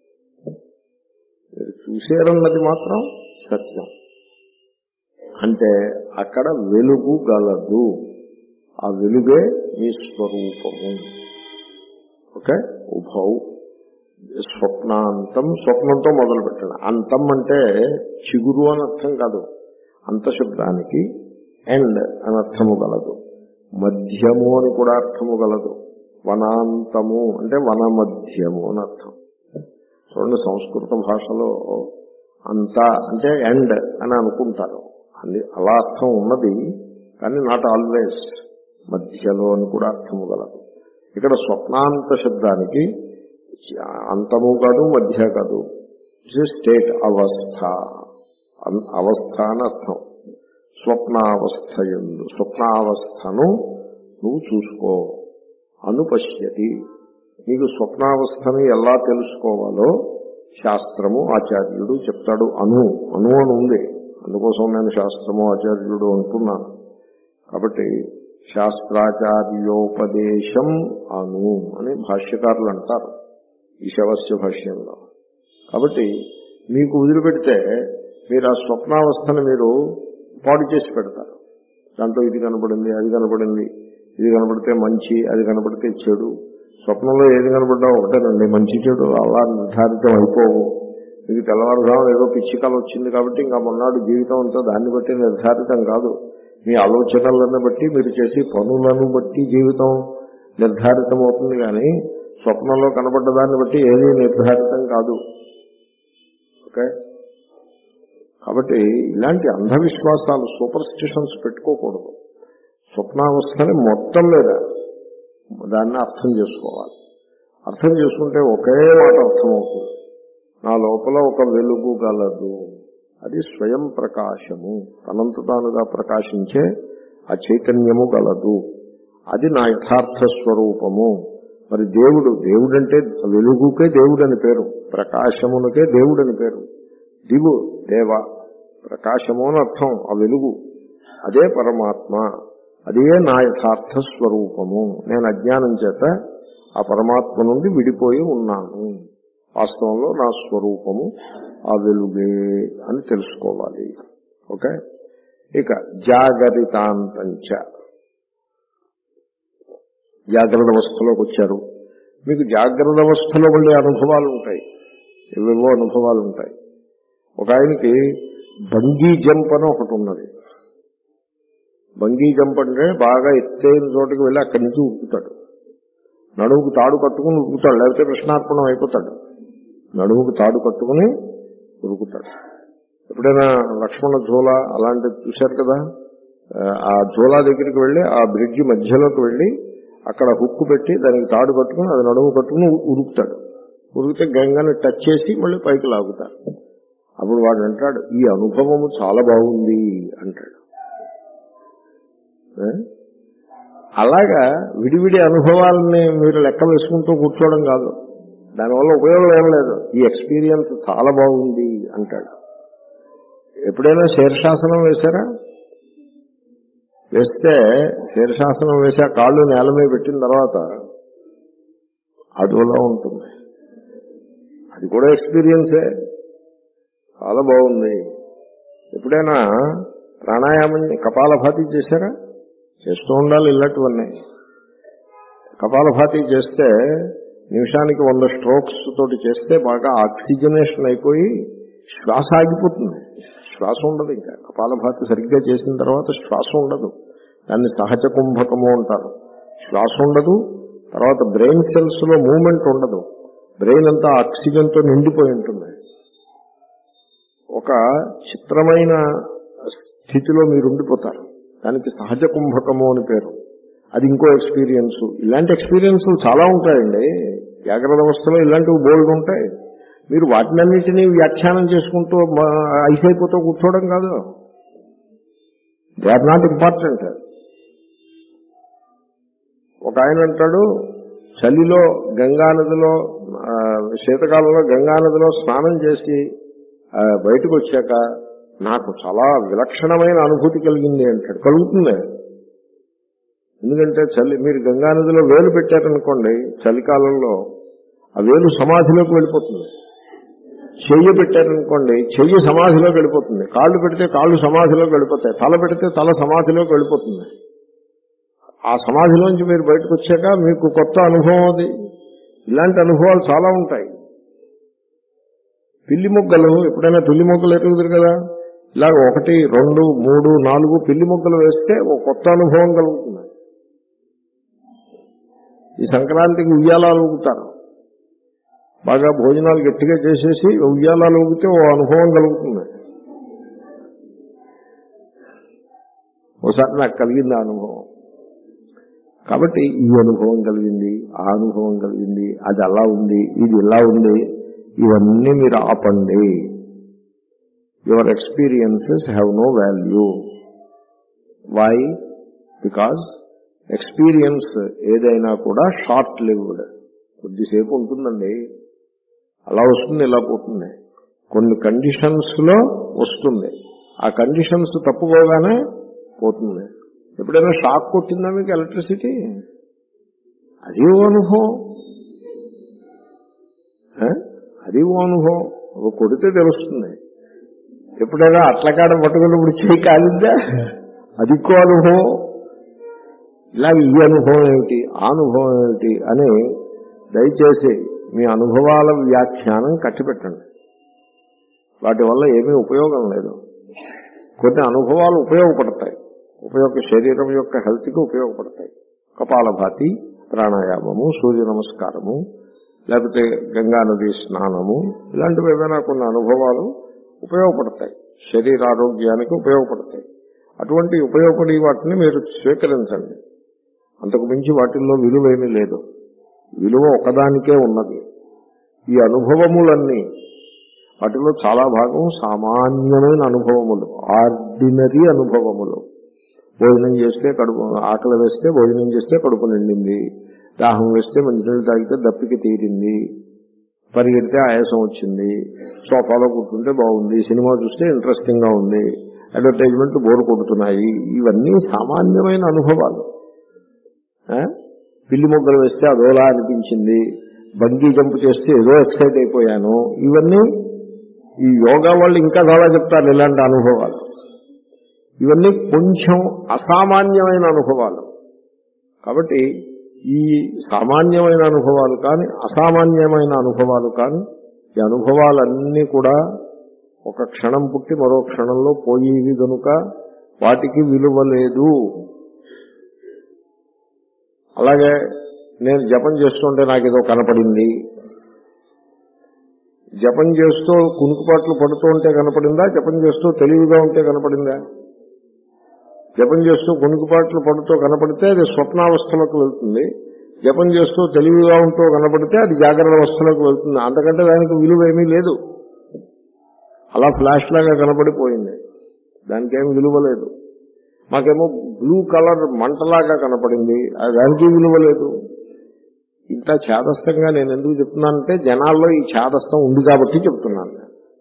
మీరు చూశారన్నది మాత్రం సత్యం. అంటే అక్కడ వెలుగు గలదు. ఆ వెలుగే మీ స్వరూపము. ఓకే, ఉభౌ స్వప్నాంతం, స్వప్నంతో మొదలు పెట్టండి. అంతం అంటే చిగురు అని అర్థం కాదు. అంత శబ్దానికి ఎండ్ అని అర్థము గలదు. మధ్యము అని కూడా అర్థము గలదు. వనాంతము అంటే వన మధ్యము అని అర్థం. చూడండి, సంస్కృత భాషలో అంత అంటే ఎండ్ అని అనుకుంటారు. అది అలా అర్థం ఉన్నది, కానీ నాట్ ఆల్వేస్. మధ్యలో అని కూడా అర్థము గలదు. ఇక్కడ స్వప్నాంత శబ్దానికి అంతము కాదు, మధ్య కాదు. స్టేట్, అవస్థ, అవస్థ అని అర్థం. స్వప్నావస్థ యందు స్వప్నావస్థను నువ్వు చూసుకో. అనుపశ్యతి, నీకు స్వప్నావస్థను ఎలా తెలుసుకోవాలో శాస్త్రము ఆచార్యుడు చెప్తాడు. అను అను అని ఉంది, అందుకోసం నేను శాస్త్రము ఆచార్యుడు అంటున్నాను. కాబట్టి శాస్త్రాచార్యోపదేశం అను అని భాష్యకారులు అంటారు ఈశావాస్య భాష్యంలో. కాబట్టి మీకు వదిలిపెడితే మీరు ఆ స్వప్నావస్థను మీరు పాడు చేసి పెడతారు. దాంట్లో ఇది కనపడింది, అది కనపడింది, ఇది కనపడితే మంచి, అది కనపడితే చెడు. స్వప్నంలో ఏది కనబడ్డా ఒకటేనండి, మంచి చెడు అలా నిర్ధారితం అయిపోవు. మీకు తెల్లవారుజాము ఏదో పిచ్చి కళ వచ్చింది కాబట్టి ఇంకా మొన్నాడు జీవితం అంతా దాన్ని బట్టి నిర్ధారితం కాదు. మీ ఆలోచనలను బట్టి మీరు చేసే పనులను బట్టి జీవితం నిర్ధారితం అవుతుంది, కానీ స్వప్నంలో కనబడ్డదాన్ని బట్టి ఏదీ నిర్ధారితం కాదు. ఓకే, కాబట్టి ఇలాంటి అంధవిశ్వాసాలు, సూపర్ స్టిషన్స్ పెట్టుకోకూడదు. స్వప్నావస్థని మొత్తం మీద దాన్ని అర్థం చేసుకోవాలి. అర్థం చేసుకుంటే ఒకే మాట అర్థమవుతుంది, నా లోపల ఒక వెలుగు గలదు, అది స్వయం ప్రకాశము, తనంత తానుగా ప్రకాశించే ఆ చైతన్యము గలదు, అది నా యథార్థ స్వరూపము. మరి దేవుడు, దేవుడంటే వెలుగుకే దేవుడని పేరు, ప్రకాశమునకే దేవుడని పేరు. దివు దేవ, ప్రకాశము అని అర్థం, ఆ వెలుగు, అదే పరమాత్మ, అదే నా యథార్థ స్వరూపము. నేను అజ్ఞానం చేత ఆ పరమాత్మ నుండి విడిపోయి ఉన్నాను, వాస్తవంలో నా స్వరూపము ఆ వెలుగే అని తెలుసుకోవాలి. ఓకే, ఇక జాగరితాంతంచ, జాగ్రత్త అవస్థలోకి వచ్చారు. మీకు జాగ్రత్త అవస్థలో ఉండే అనుభవాలు ఉంటాయి, ఏవేవో అనుభవాలు ఉంటాయి. ఒక ఆయనకి బంగీ జంప్ అని ఒకటి ఉన్నది. బంగీ జంప్ అంటే బాగా ఎత్తైన చోటుకి వెళ్ళి అక్కడి నుంచి ఉరుకుతాడు, నడుముకు తాడు కట్టుకుని ఉరుకుతాడు, లేకపోతే కృష్ణార్పణం అయిపోతాడు. నడుముకు తాడు కట్టుకుని ఉరుకుతాడు. ఎప్పుడైనా లక్ష్మణ ఝోలా అలాంటివి చూశారు కదా, ఆ ఝోలా దగ్గరికి వెళ్ళి ఆ బ్రిడ్జి మధ్యలోకి వెళ్ళి అక్కడ హుక్కు పెట్టి దానికి తాడు కట్టుకుని అది నడుము కట్టుకుని ఉరుకుతాడు. ఉరికితే గంగని టచ్ చేసి మళ్ళీ పైకి లాగుతారు. అప్పుడు వాడు అంటాడు, ఈ అనుభవము చాలా బాగుంది అంటాడు. అలాగా విడివిడి అనుభవాలని మీరు లెక్క వేసుకుంటూ కూర్చోవడం కాదు, దానివల్ల ఉపయోగం ఏం లేదు. ఈ ఎక్స్పీరియన్స్ చాలా బాగుంది అంటాడు. ఎప్పుడైనా శీర్షాసనం వేశారా? వేస్తే శీర్షాసనం వేసి ఆ కాళ్ళు నేల మీద పెట్టిన తర్వాత అదోలా ఉంటుంది, అది కూడా ఎక్స్పీరియన్సే, చాలా బాగుంది. ఎప్పుడైనా ప్రాణాయామం కపాలభాతి చేశారా? చేస్తూ ఉండాలి ఇలాంటివన్నీ. కపాలభాతి చేస్తే నిమిషానికి వంద స్ట్రోక్స్ తోటి చేస్తే బాగా ఆక్సిజనేషన్ అయిపోయి శ్వాస ఆగిపోతుంది, శ్వాస ఉండదు. ఇంకా కపాలభాతి సరిగ్గా చేసిన తర్వాత శ్వాస ఉండదు, దాన్ని సహజ కుంభకము అంటారు. శ్వాస ఉండదు, తర్వాత బ్రెయిన్ సెల్స్ లో మూవ్మెంట్ ఉండదు, బ్రెయిన్ అంతా ఆక్సిజన్ తో నిండిపోయి ఉంటుంది. ఒక చిత్రమైన స్థితిలో మీరు ఉండిపోతారు, దానికి సహజ కుంభకము అని పేరు. అది ఇంకో ఎక్స్పీరియన్స్. ఇలాంటి ఎక్స్పీరియన్స్ చాలా ఉంటాయండి జాగ్రత్త అవస్థలో, ఇలాంటివి బోల్డ్ ఉంటాయి. మీరు వాటినన్నిటినీ వ్యాఖ్యానం చేసుకుంటూ ఐసైపోతూ కూర్చోవడం కాదు, దే ఆర్ నాట్ ఇంపార్టెంట్. ఒక ఆయన అంటాడు, చలిలో గంగానదిలో, శీతకాలంలో గంగానదిలో స్నానం చేసి బయటకు వచ్చాక నాకు చాలా విలక్షణమైన అనుభూతి కలిగింది అంటాడు. కలుగుతుంది, ఎందుకంటే చలి, మీరు గంగానదిలో వేలు పెట్టారనుకోండి చలికాలంలో, ఆ వేలు సమాధిలోకి వెళ్ళిపోతుంది. చెయ్యి పెట్టారనుకోండి, చెయ్యి సమాధిలోకి వెళ్ళిపోతుంది. కాళ్ళు పెడితే కాళ్ళు సమాధిలోకి వెళ్ళిపోతాయి, తల పెడితే తల సమాధిలోకి వెళ్ళిపోతుంది. ఆ సమాధిలోంచి మీరు బయటకు వచ్చాక మీకు కొత్త అనుభవం అది. ఇలాంటి అనుభవాలు చాలా ఉంటాయి. పిల్లి మొగ్గలు, ఎప్పుడైనా పిల్లి మొగ్గలు ఎరుగుతారు కదా, ఇలాగ ఒకటి రెండు మూడు నాలుగు పిల్లి మొగ్గలు వేస్తే ఒక కొత్త అనుభవం కలుగుతుంది. ఈ సంక్రాంతికి ఉయ్యాలాలు ఊగుతారు, బాగా భోజనాలు గట్టిగా చేసేసి ఉయ్యాలాలు ఊగితే ఓ అనుభవం కలుగుతుంది. ఒకసారి నాకు కలిగింది ఆ అనుభవం. కాబట్టి ఈ అనుభవం కలిగింది, ఆ అనుభవం కలిగింది, అది అలా ఉంది, ఇది ఇలా ఉంది, ఇవన్నీ మీరు ఆపండి. Your experiences have no value. Why? Because experience ఏదైనా కూడా షార్ట్ లివ్డ్, కొద్దిసేపు ఉంటుందండి, అలా వస్తుంది ఇలా పోతుంది. కొన్ని కండిషన్స్ లో వస్తుంది, ఆ కండిషన్స్ తప్పుకోగానే పోతుంది. ఎప్పుడైనా షాక్ కొట్టిందా మీకు ఎలక్ట్రిసిటీ? అది ఓ అనుభవం, అది ఓ అనుభవం, ఒక కొడితే తెలుస్తుంది. ఎప్పుడైనా అట్లకాడ పట్టుకున్నప్పుడు చేయి కాలిందా? అది ఇంకో అనుభవం. ఇలా ఈ అనుభవం ఏమిటి, ఆ అనుభవం ఏమిటి అని దయచేసి మీ అనుభవాల వ్యాఖ్యానం కట్టిపెట్టండి. వాటి వల్ల ఏమీ ఉపయోగం లేదు. కొన్ని అనుభవాలు ఉపయోగపడతాయి, ఉపయోగ శరీరం యొక్క హెల్త్కి ఉపయోగపడతాయి. కపాలభాతి, ప్రాణాయామము, సూర్య నమస్కారము, లేకపోతే గంగా నది స్నానము, ఇలాంటివి ఏమైనా కొన్ని అనుభవాలు ఉపయోగపడతాయి, శరీరారోగ్యానికి ఉపయోగపడతాయి. అటువంటి ఉపయోగపడే వాటిని మీరు స్వీకరించండి. అంతకు మించి వాటిల్లో విలువేమీ లేదు. విలువ ఒకదానికే ఉన్నది. ఈ అనుభవములన్నీ వాటిలో చాలా భాగం సామాన్యమైన అనుభవములు, ఆర్డినరీ అనుభవములు. భోజనం చేస్తే కడుపు ఆకలి వేస్తే భోజనం చేస్తే కడుపు నిండింది, దాహం వేస్తే మంచినీళ్ళు తాగితే దప్పికి తీరింది, పరిగెడితే ఆయాసం వచ్చింది, సోఫాలో కూర్చుంటే బాగుంది, సినిమా చూస్తే ఇంట్రెస్టింగ్ గా ఉంది, అడ్వర్టైజ్మెంట్ బోరు కొడుతున్నాయి. ఇవన్నీ సామాన్యమైన అనుభవాలు. పిల్లి మొగ్గలు వేస్తే అదోలా అనిపించింది, బంగీ జంప్ చేస్తే ఏదో ఎక్సైట్ అయిపోయాను. ఇవన్నీ ఈ యోగా వాళ్ళు ఇంకా చాలా చెప్తారు ఇలాంటి అనుభవాలు. ఇవన్నీ కొంచెం అసామాన్యమైన అనుభవాలు. కాబట్టి ఈ సామాన్యమైన అనుభవాలు కానీ అసామాన్యమైన అనుభవాలు కానీ ఈ అనుభవాలన్నీ కూడా ఒక క్షణం పుట్టి మరో క్షణంలో పోయేవి కనుక వాటికి విలువ లేదు. అలాగే నేను జపం చేస్తుంటే నాకు ఏదో కనపడింది, జపం చేస్తూ కునుకుపాట్లు పడుతూ ఉంటే కనపడిందా, జపం చేస్తూ తెలివిగా ఉంటే కనపడిందా? జపం చేస్తూ కునుకుపాట్లు పడుతూ కనపడితే అది స్వప్నావస్థలోకి వెళ్తుంది, జపం చేస్తూ తెలివిగా ఉంటూ కనపడితే అది జాగ్రత్త అవస్థలోకి వెళ్తుంది. అంతకంటే దానికి విలువ ఏమీ లేదు. అలా ఫ్లాష్ లాగా కనపడిపోయింది, దానికి ఏమి విలువ లేదు. మాకేమో బ్లూ కలర్ మంటలాగా కనపడింది, దానికి విలువ లేదు. ఇంత ఛాదస్థంగా నేను ఎందుకు చెప్తున్నానంటే జనాల్లో ఈ ఛాదస్థం ఉంది కాబట్టి చెప్తున్నాను.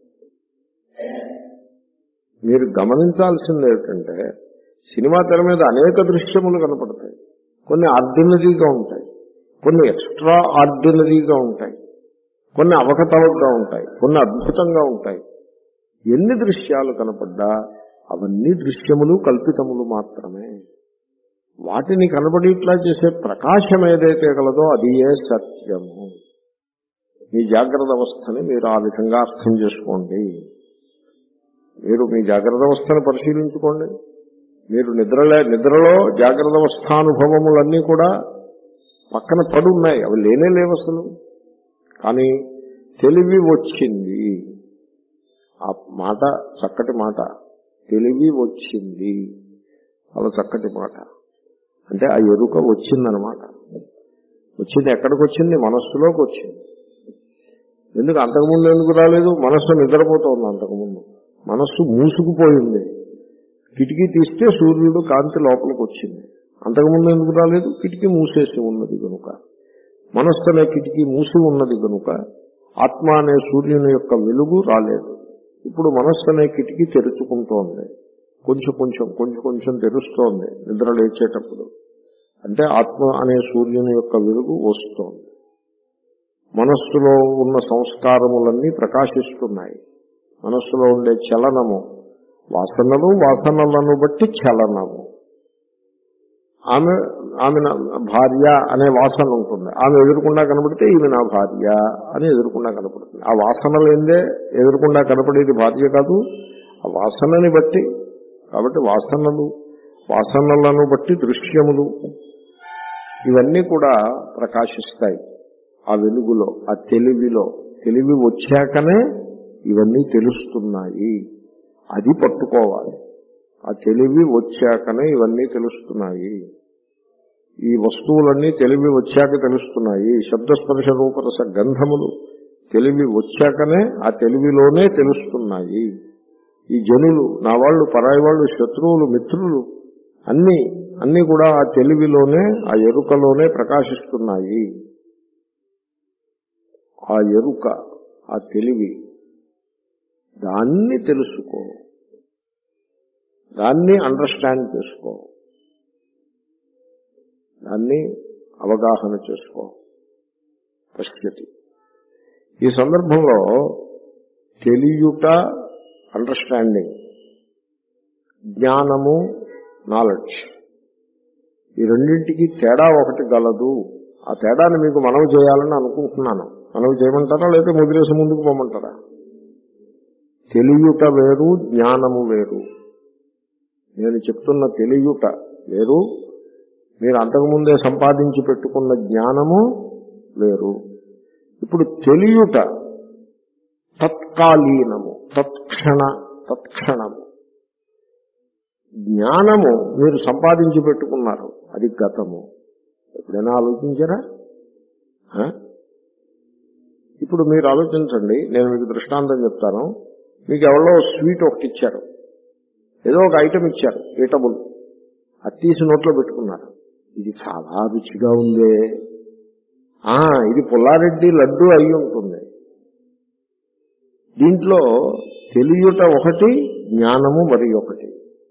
మీరు గమనించాల్సింది ఏమిటంటే సినిమా తెర మీద అనేక దృశ్యములు కనపడతాయి. కొన్ని ఆర్డినరీగా ఉంటాయి, కొన్ని ఎక్స్ట్రా ఆర్డినరీగా ఉంటాయి, కొన్ని అవకతవకగా ఉంటాయి, కొన్ని అద్భుతంగా ఉంటాయి. ఎన్ని దృశ్యాలు కనపడ్డా అవన్నీ దృశ్యములు కల్పితములు మాత్రమే. వాటిని కనబడిట్లా చేసే ప్రకాశం ఏదైతే కలదో అది ఏ సత్యము. మీ జాగ్రత్త అవస్థని మీరు ఆ విధంగా అర్థం చేసుకోండి. మీరు మీ జాగ్రత్త అవస్థను పరిశీలించుకోండి. మీరు నిద్రలే నిద్రలో జాగ్రత్త అవస్థానుభవములన్నీ కూడా పక్కన పడి ఉన్నాయి, అవి లేనే లేవు అసలు. కానీ తెలివి వచ్చింది, ఆ మాట చక్కటి మాట, తెలివి వచ్చింది, చాలా చక్కటి మాట. అంటే ఆ ఎరుక వచ్చిందనమాట. వచ్చింది ఎక్కడికి వచ్చింది? మనస్సులోకి వచ్చింది. ఎందుకు అంతకుముందు ఎందుకు రాలేదు? మనస్సు నిద్రపోతోంది. అంతకుముందు మనస్సు మూసుకుపోయింది. కిటికీ తీస్తే సూర్యుడు కాంతి లోపలికి వచ్చింది. అంతకుముందు ఎందుకు రాలేదు? కిటికీ మూసేసి ఉన్నది కనుక. మనస్సు అనే కిటికీ మూసి ఉన్నది కనుక ఆత్మ అనే సూర్యుని యొక్క వెలుగు రాలేదు. ఇప్పుడు మనస్సు అనే కిటికీ తెరుచుకుంటోంది, కొంచెం కొంచెం కొంచెం కొంచెం తెరుస్తోంది నిద్ర లేచేటప్పుడు. అంటే ఆత్మ అనే సూర్యుని యొక్క వెలుగు వస్తోంది. మనస్సులో ఉన్న సంస్కారములన్నీ ప్రకాశిస్తున్నాయి. మనస్సులో ఉండే చలనము, వాసనలు, వాసనలను బట్టి చలనము. ఆమె ఆమె నా భార్య అనే వాసన ఉంటుంది, ఆమె ఎదురుకుండా కనపడితే ఈమె నా భార్య అని ఎదురుకుండా కనపడుతుంది. ఆ వాసనలు ఏందే ఎదురుకుండా కనపడేది భార్య కాదు, ఆ వాసనని బట్టి. కాబట్టి వాసనలు, వాసనలను బట్టి దృశ్యములు, ఇవన్నీ కూడా ప్రకాశిస్తాయి ఆ వెలుగులో, ఆ తెలివిలో. తెలివి వచ్చాకనే ఇవన్నీ తెలుస్తున్నాయి. అది పట్టుకోవాలి. ఆ తెలివి వచ్చాకనే ఇవన్నీ తెలుస్తున్నాయి. ఈ వస్తువులన్నీ తెలివి వచ్చాక తెలుస్తున్నాయి. శబ్దస్పర్శ రూపరస గంధములు తెలివి వచ్చాకనే ఆ తెలివిలోనే తెలుస్తున్నాయి. ఈ జనులు, నా వాళ్ళు, పరాయి వాళ్ళు, శత్రువులు, మిత్రులు అన్ని అన్ని కూడా ఆ తెలివిలోనే, ఆ ఎరుకలోనే ప్రకాశిస్తున్నాయి. ఆ ఎరుక, ఆ తెలివి, దాన్ని తెలుసుకో, దాన్ని అండర్స్టాండ్ చేసుకో, దాన్ని అవగాహన చేసుకో. పశ్యతి. ఈ సందర్భంలో తెలియుట, అండర్స్టాండింగ్, జ్ఞానము, నాలెడ్జ్, ఈ రెండింటికి తేడా ఒకటి గలదు ఆ తేడాన్ని మీకు మనవి చేయాలని అనుకుంటున్నాను. మనవి చేయమంటారా లేదా ముదిరేసి ముందుకు పోమంటారా? తెలియుట వేరు, జ్ఞానము వేరు. నేను చెప్తున్న తెలియుట వేరు, మీరు అంతకుముందే సంపాదించి పెట్టుకున్న జ్ఞానము వేరు. ఇప్పుడు తెలియుట తత్కాలీనము, తత్క్షణ తత్క్షణము. జ్ఞానము మీరు సంపాదించి పెట్టుకున్నారు, అది గతము. ఎప్పుడైనా ఆలోచించారా? ఇప్పుడు మీరు ఆలోచించండి. నేను మీకు దృష్టాంతం చెప్తాను. మీకు ఎవరో స్వీట్ ఒకటి ఇచ్చారు, ఏదో ఒక ఐటమ్ ఇచ్చారు, ఈటబుల్. అది తీసి నోట్లో పెట్టుకున్నారు. ఇది చాలా రుచిగా ఉందే, ఆ ఇది పుల్లారెడ్డి లడ్డు అయి ఉంటుంది. దీంట్లో తెలియుట ఒకటి, జ్ఞానము మరి ఒకటి.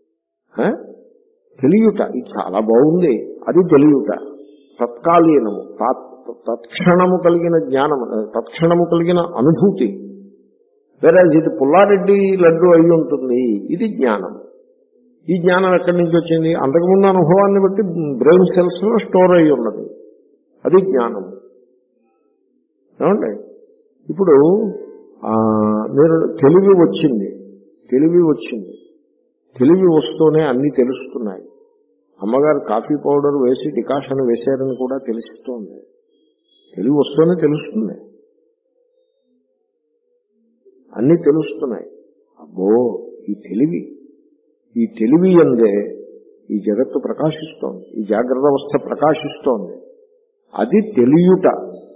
తెలియుట ఇది చాలా బాగుంది, అది తెలియుట తత్కాలీనము, తత్క్షణము కలిగిన జ్ఞానము, తత్క్షణము కలిగిన అనుభూతి. వేరే ఇది పుల్లారెడ్డి లడ్డు అయి ఉంటుంది, ఇది జ్ఞానం. ఈ జ్ఞానం ఎక్కడి నుంచి వచ్చింది? అంతకుముందు అనుభవాన్ని బట్టి బ్రెయిన్ సెల్స్ లో స్టోర్ అయి ఉన్నది, అది జ్ఞానము. ఏమండి? ఇప్పుడు మీరు తెలివి వచ్చింది, తెలివి వచ్చింది తెలివి వస్తూనే అన్నీ తెలుస్తున్నాయి. అమ్మగారు కాఫీ పౌడర్ వేసి డికాషన్ వేశారని కూడా తెలుస్తోంది. తెలివి వస్తూనే తెలుస్తుంది, అన్నీ తెలుస్తున్నాయి. అబ్బో, ఈ తెలివి ఈ తెలివి అందే ఈ జగత్తు ప్రకాశిస్తోంది, ఈ జాగ్రత్త అవస్థ ప్రకాశిస్తోంది. అది తెలియుట.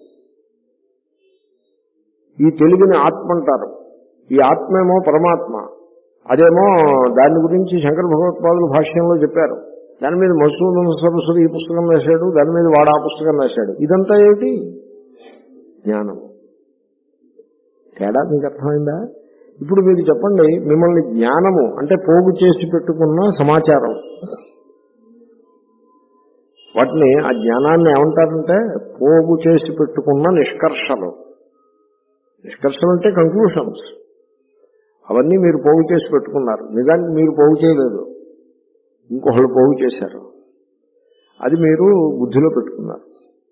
ఈ తెలివిని ఆత్మ అంటారు. ఈ ఆత్మేమో పరమాత్మ, అదేమో దాని గురించి శంకర భగవత్పాదులు భాష్యంలో చెప్పారు. దాని మీద మసూదన్ సరస్వతి ఈ పుస్తకం రాశాడు, దాని మీద వాడు ఆ పుస్తకం రాశాడు. ఇదంతా ఏమిటి? జ్ఞానము. తేడా మీకు అర్థమైందా? ఇప్పుడు మీరు చెప్పండి, మిమ్మల్ని జ్ఞానము అంటే పోగు చేసి పెట్టుకున్న సమాచారం, వాటిని ఆ జ్ఞానాన్ని ఏమంటారంటే పోగు చేసి పెట్టుకున్న నిష్కర్షలు. నిష్కర్షలు అంటే కంక్లూషన్స్. అవన్నీ మీరు పోగు చేసి పెట్టుకున్నారు. నిజానికి మీరు పోగు చేయలేదు, ఇంకొకళ్ళు పోగు చేశారు. అది మీరు బుద్ధిలో పెట్టుకున్నారు.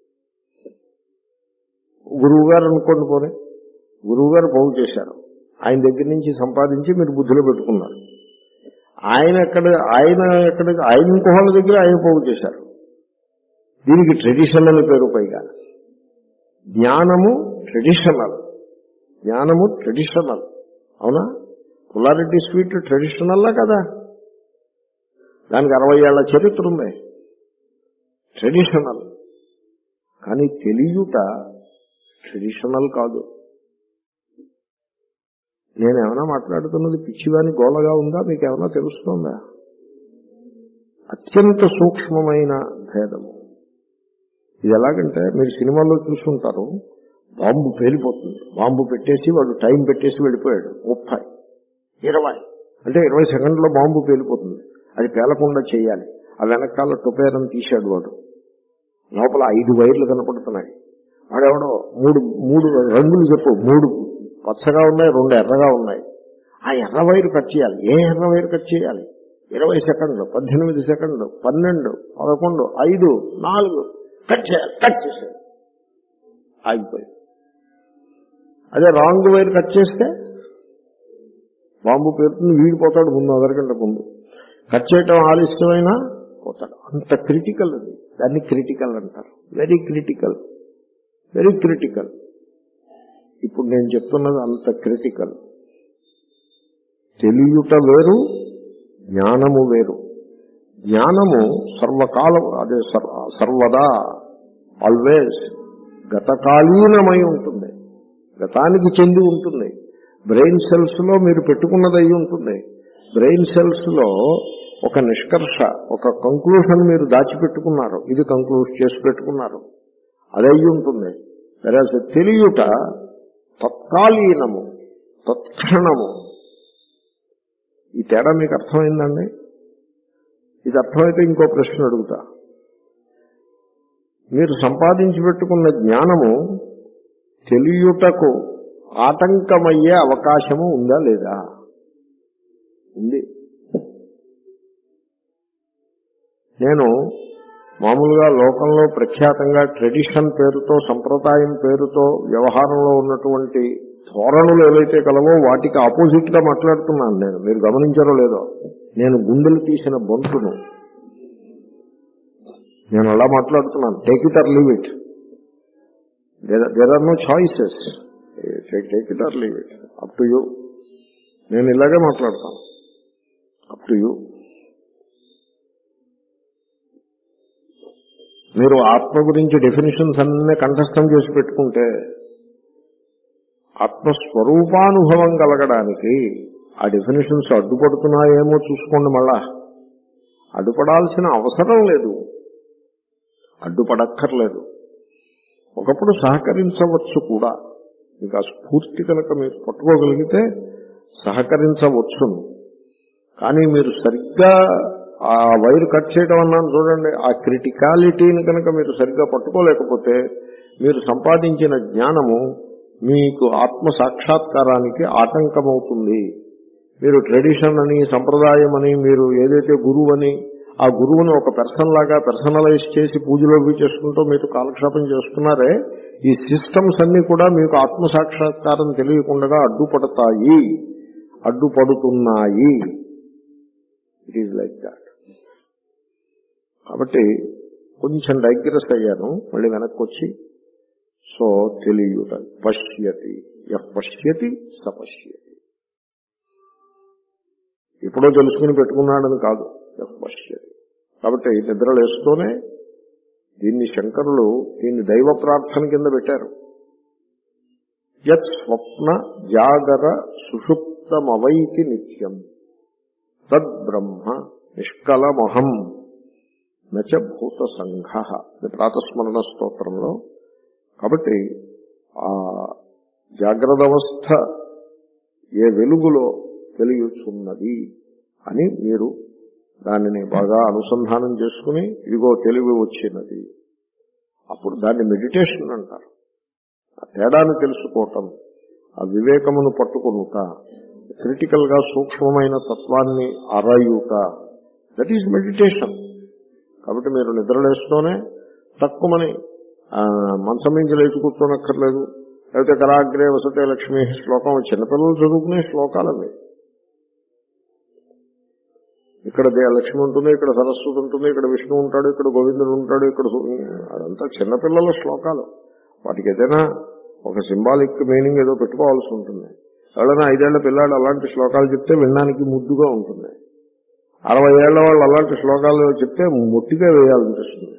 గురువు గారు అనుకోండి, పోనీ గురువు గారు పోగు చేశారు, ఆయన దగ్గర నుంచి సంపాదించి మీరు బుద్ధిలో పెట్టుకున్నారు. ఆయన ఎక్కడ ఆయన ఎక్కడ ఆయన ఇంకొకళ్ళ దగ్గర ఆయన పోగు చేశారు. దీనికి ట్రెడిషన్ అని పేరు. పైగా జ్ఞానము ట్రెడిషనల్, జ్ఞానము ట్రెడిషనల్. అవునా? పుల్లారెడ్డి స్వీట్ ట్రెడిషనల్లా కదా? దానికి అరవై ఏళ్ల చరిత్ర ఉంది, ట్రెడిషనల్. కానీ తెలియుట ట్రెడిషనల్ కాదు. నేనేమైనా మాట్లాడుతున్నది పిచ్చివాని గోలగా ఉందా? మీకేమైనా తెలుస్తుందా? అత్యంత సూక్ష్మమైన భేదము. ఇది ఎలాగంటే మీరు సినిమాల్లో చూసుకుంటారు, బాంబు పేలిపోతుంది, బాంబు పెట్టేసి వాడు టైం పెట్టేసి వెళ్ళిపోయాడు, ముప్పై ఇరవై అంటే ఇరవై సెకండ్లో బాంబు పేలిపోతుంది. అది పేలకుండా చేయాలి. ఆ వెనకాల టుపేరం తీశాడు వాడు, లోపల ఐదు వైర్లు కనపడుతున్నాయి. వాడెవడో మూడు మూడు రంగులు చెప్పు, మూడు పచ్చగా ఉన్నాయి, రెండు ఎర్రగా ఉన్నాయి. ఆ ఎర్ర వైరు కట్ చేయాలి. ఏ ఎర్ర వైరు కట్ చేయాలి? ఇరవై సెకండ్లు, పద్దెనిమిది సెకండ్లు, పన్నెండు, పదకొండు, ఐదు, నాలుగు కట్ చేయాలి. కట్ చేశాడు, ఆగిపోయింది. అదే రాంగ్ వైర్ కట్ చేస్తే బాంబు పేరుతుంది, వీడిపోతాడు ముందు, అదరగంట ముందు. కట్ చేయటం ఆలస్యమైనా పోతాడు. అంత క్రిటికల్ అది. దాన్ని క్రిటికల్ అంటారు. Very critical, very critical. ఇప్పుడు నేను చెప్తున్నది అంత క్రిటికల్. తెలియుట వేరు, జ్ఞానము వేరు. జ్ఞానము సర్వకాలం, అదే సర్వదా, ఆల్వేస్ గతకాలీనమై ఉంటుంది, గతానికి చెంది ఉంటుంది. బ్రెయిన్ సెల్స్ లో మీరు పెట్టుకున్నది అయి ఉంటుంది. బ్రెయిన్ సెల్స్ లో ఒక నిష్కర్ష, ఒక కంక్లూషన్ మీరు దాచిపెట్టుకున్నారు, ఇది కంక్లూడ్ చేసి పెట్టుకున్నారు, అది అయి ఉంటుంది. వెరాజ్ తెలియుట తత్కాలీనము, తత్క్షణము. ఈ తేడా మీకు అర్థమైందండి? ఇది అర్థమైతే ఇంకో ప్రశ్న అడుగుతా. మీరు సంపాదించి పెట్టుకున్న జ్ఞానము తెలియుటకు ఆటంకమయ్యే అవకాశము ఉందా లేదా? ఉంది. నేను మామూలుగా లోకంలో ప్రఖ్యాతంగా ట్రెడిషన్ పేరుతో, సంప్రదాయం పేరుతో వ్యవహారంలో ఉన్నటువంటి ధోరణులు ఏవైతే కలవో వాటికి ఆపోజిట్ గా మాట్లాడుతున్నాను నేను. మీరు గమనించారో లేదో, నేను గుండెలు తీసిన బొంతును. నేను అలా మాట్లాడుతున్నాను. Take it or leave it. There are no choices. Take it or leave it, up to you. నేను ఇలాగే మాట్లాడతాను, అప్ టు యూ. మీరు ఆత్మ గురించి డెఫినేషన్స్ అన్నీ కంఠస్థం చేసి పెట్టుకుంటే ఆత్మస్వరూపానుభవం కలగడానికి ఆ డెఫినేషన్స్ అడ్డుపడుతున్నాయేమో చూసుకోండి. మళ్ళా అడ్డుపడాల్సిన అవసరం లేదు, అడ్డుపడక్కర్లేదు. ఒకప్పుడు సహకరించవచ్చు కూడా. మీకు ఆ స్ఫూర్తి కనుక మీరు పట్టుకోగలిగితే సహకరించవచ్చును. కానీ మీరు సరిగ్గా ఆ వైర్ కట్ చేయడం అన్నాను చూడండి, ఆ క్రిటికాలిటీని కనుక మీరు సరిగ్గా పట్టుకోలేకపోతే మీరు సంపాదించిన జ్ఞానము మీకు ఆత్మ సాక్షాత్కారానికి ఆటంకమవుతుంది. మీరు ట్రెడిషన్ అని, సంప్రదాయం అని, మీరు ఏదైతే గురువు అని, ఆ గురువుని ఒక పర్సన్ లాగా పర్సనలైజ్ చేసి పూజలో చేసుకుంటూ మీరు కాలక్షేపం చేస్తున్నారే, ఈ సిస్టమ్స్ అన్ని కూడా మీకు ఆత్మ సాక్షాత్కారం తెలియకుండా అడ్డుపడతాయి, అడ్డుపడుతున్నాయి. It is like that. కాబట్టి కొంచెం డైగ్రెస్ అయ్యాను, మళ్ళీ వెనక్కి వచ్చి సో తెలియుట. పశ్యతి యః పశ్యతి స పశ్యతి. ఎప్పుడో తెలుసుకుని పెట్టుకున్నాడని కాదు, యః పశ్యతి. కాబట్టి నిద్రలేస్తూనే దీన్ని శంకరులు దీన్ని దైవ ప్రార్థన కింద పెట్టారు. యత్ స్వప్న జాగర సుషుప్తమవైతి నిత్యం తద్ బ్రహ్మ నిష్కలమహం నచ భూత సంఘ. ప్రాతస్మరణ స్తోత్రంలో. కాబట్టి ఆ జాగ్రత్త అవస్థ ఏ వెలుగులో తెలియచున్నది అని మీరు దానిని బాగా అనుసంధానం చేసుకుని ఇదిగో తెలివి వచ్చినది, అప్పుడు దాన్ని మెడిటేషన్ అంటారు. ఆ తేడాన్ని తెలుసుకోవటం, ఆ వివేకమును పట్టుకునుట, క్రిటికల్ గా సూక్ష్మమైన తత్వాన్ని అరయుట, దట్ ఈజ్ మెడిటేషన్. కాబట్టి మీరు నిద్రలేస్తూనే తక్కువని మంచం నుంచి లేచి కూర్చోనక్కర్లేదు. లేకపోతే కరాగ్రే వసతే లక్ష్మీ శ్లోకం చిన్నపిల్లలు చదువుకునే శ్లోకాలు అవి. ఇక్కడ లక్ష్మి ఉంటుంది, ఇక్కడ సరస్వతి ఉంటుంది, ఇక్కడ విష్ణు ఉంటాడు, ఇక్కడ గోవిందుడు ఉంటాడు, ఇక్కడ అదంతా చిన్నపిల్లల శ్లోకాలు. వాటికి ఏదైనా ఒక సింబాలిక్ మీనింగ్ ఏదో పెట్టుకోవాల్సి ఉంటుంది. ఎవరైనా ఐదేళ్ల పిల్లాడు అలాంటి శ్లోకాలు చెప్తే వినడానికి ముద్దుగా ఉంటుంది. అరవై ఏళ్ల వాళ్ళు అలాంటి శ్లోకాలు చెప్తే మొట్టిగా వేయాలనిపిస్తుంది.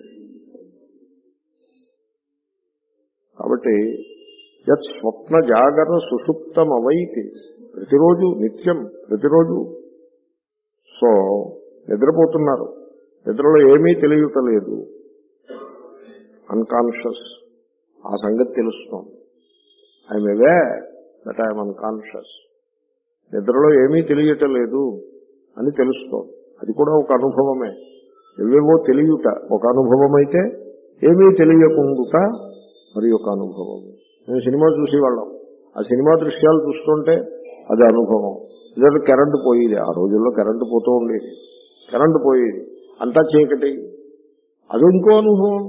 కాబట్టి యత్ స్వప్న జాగర సుషుప్తం అవైతి, ప్రతిరోజు నిత్యం, ప్రతిరోజు. సో నిద్రపోతున్నారు, నిద్రలో ఏమీ తెలియటలేదు, అన్కాన్షియస్. ఆ సంగతి తెలుస్తోంది. I'm aware that I'm unconscious. నిద్రలో ఏమీ తెలియటలేదు అని తెలుస్తోంది. అది కూడా ఒక అనుభవమే. ఎవేవో తెలియట ఒక అనుభవం అయితే ఏమీ తెలియకుండుట మరి ఒక అనుభవం. నేను సినిమా చూసేవాళ్ళం, ఆ సినిమా దృశ్యాలు చూస్తుంటే అది అనుభవం. ఇదంటే కరెంటు పోయేది, ఆ రోజుల్లో కరెంటు పోతూ ఉండేది, కరెంటు పోయేది, అంతా చీకటి, అది ఇంకో అనుభవం.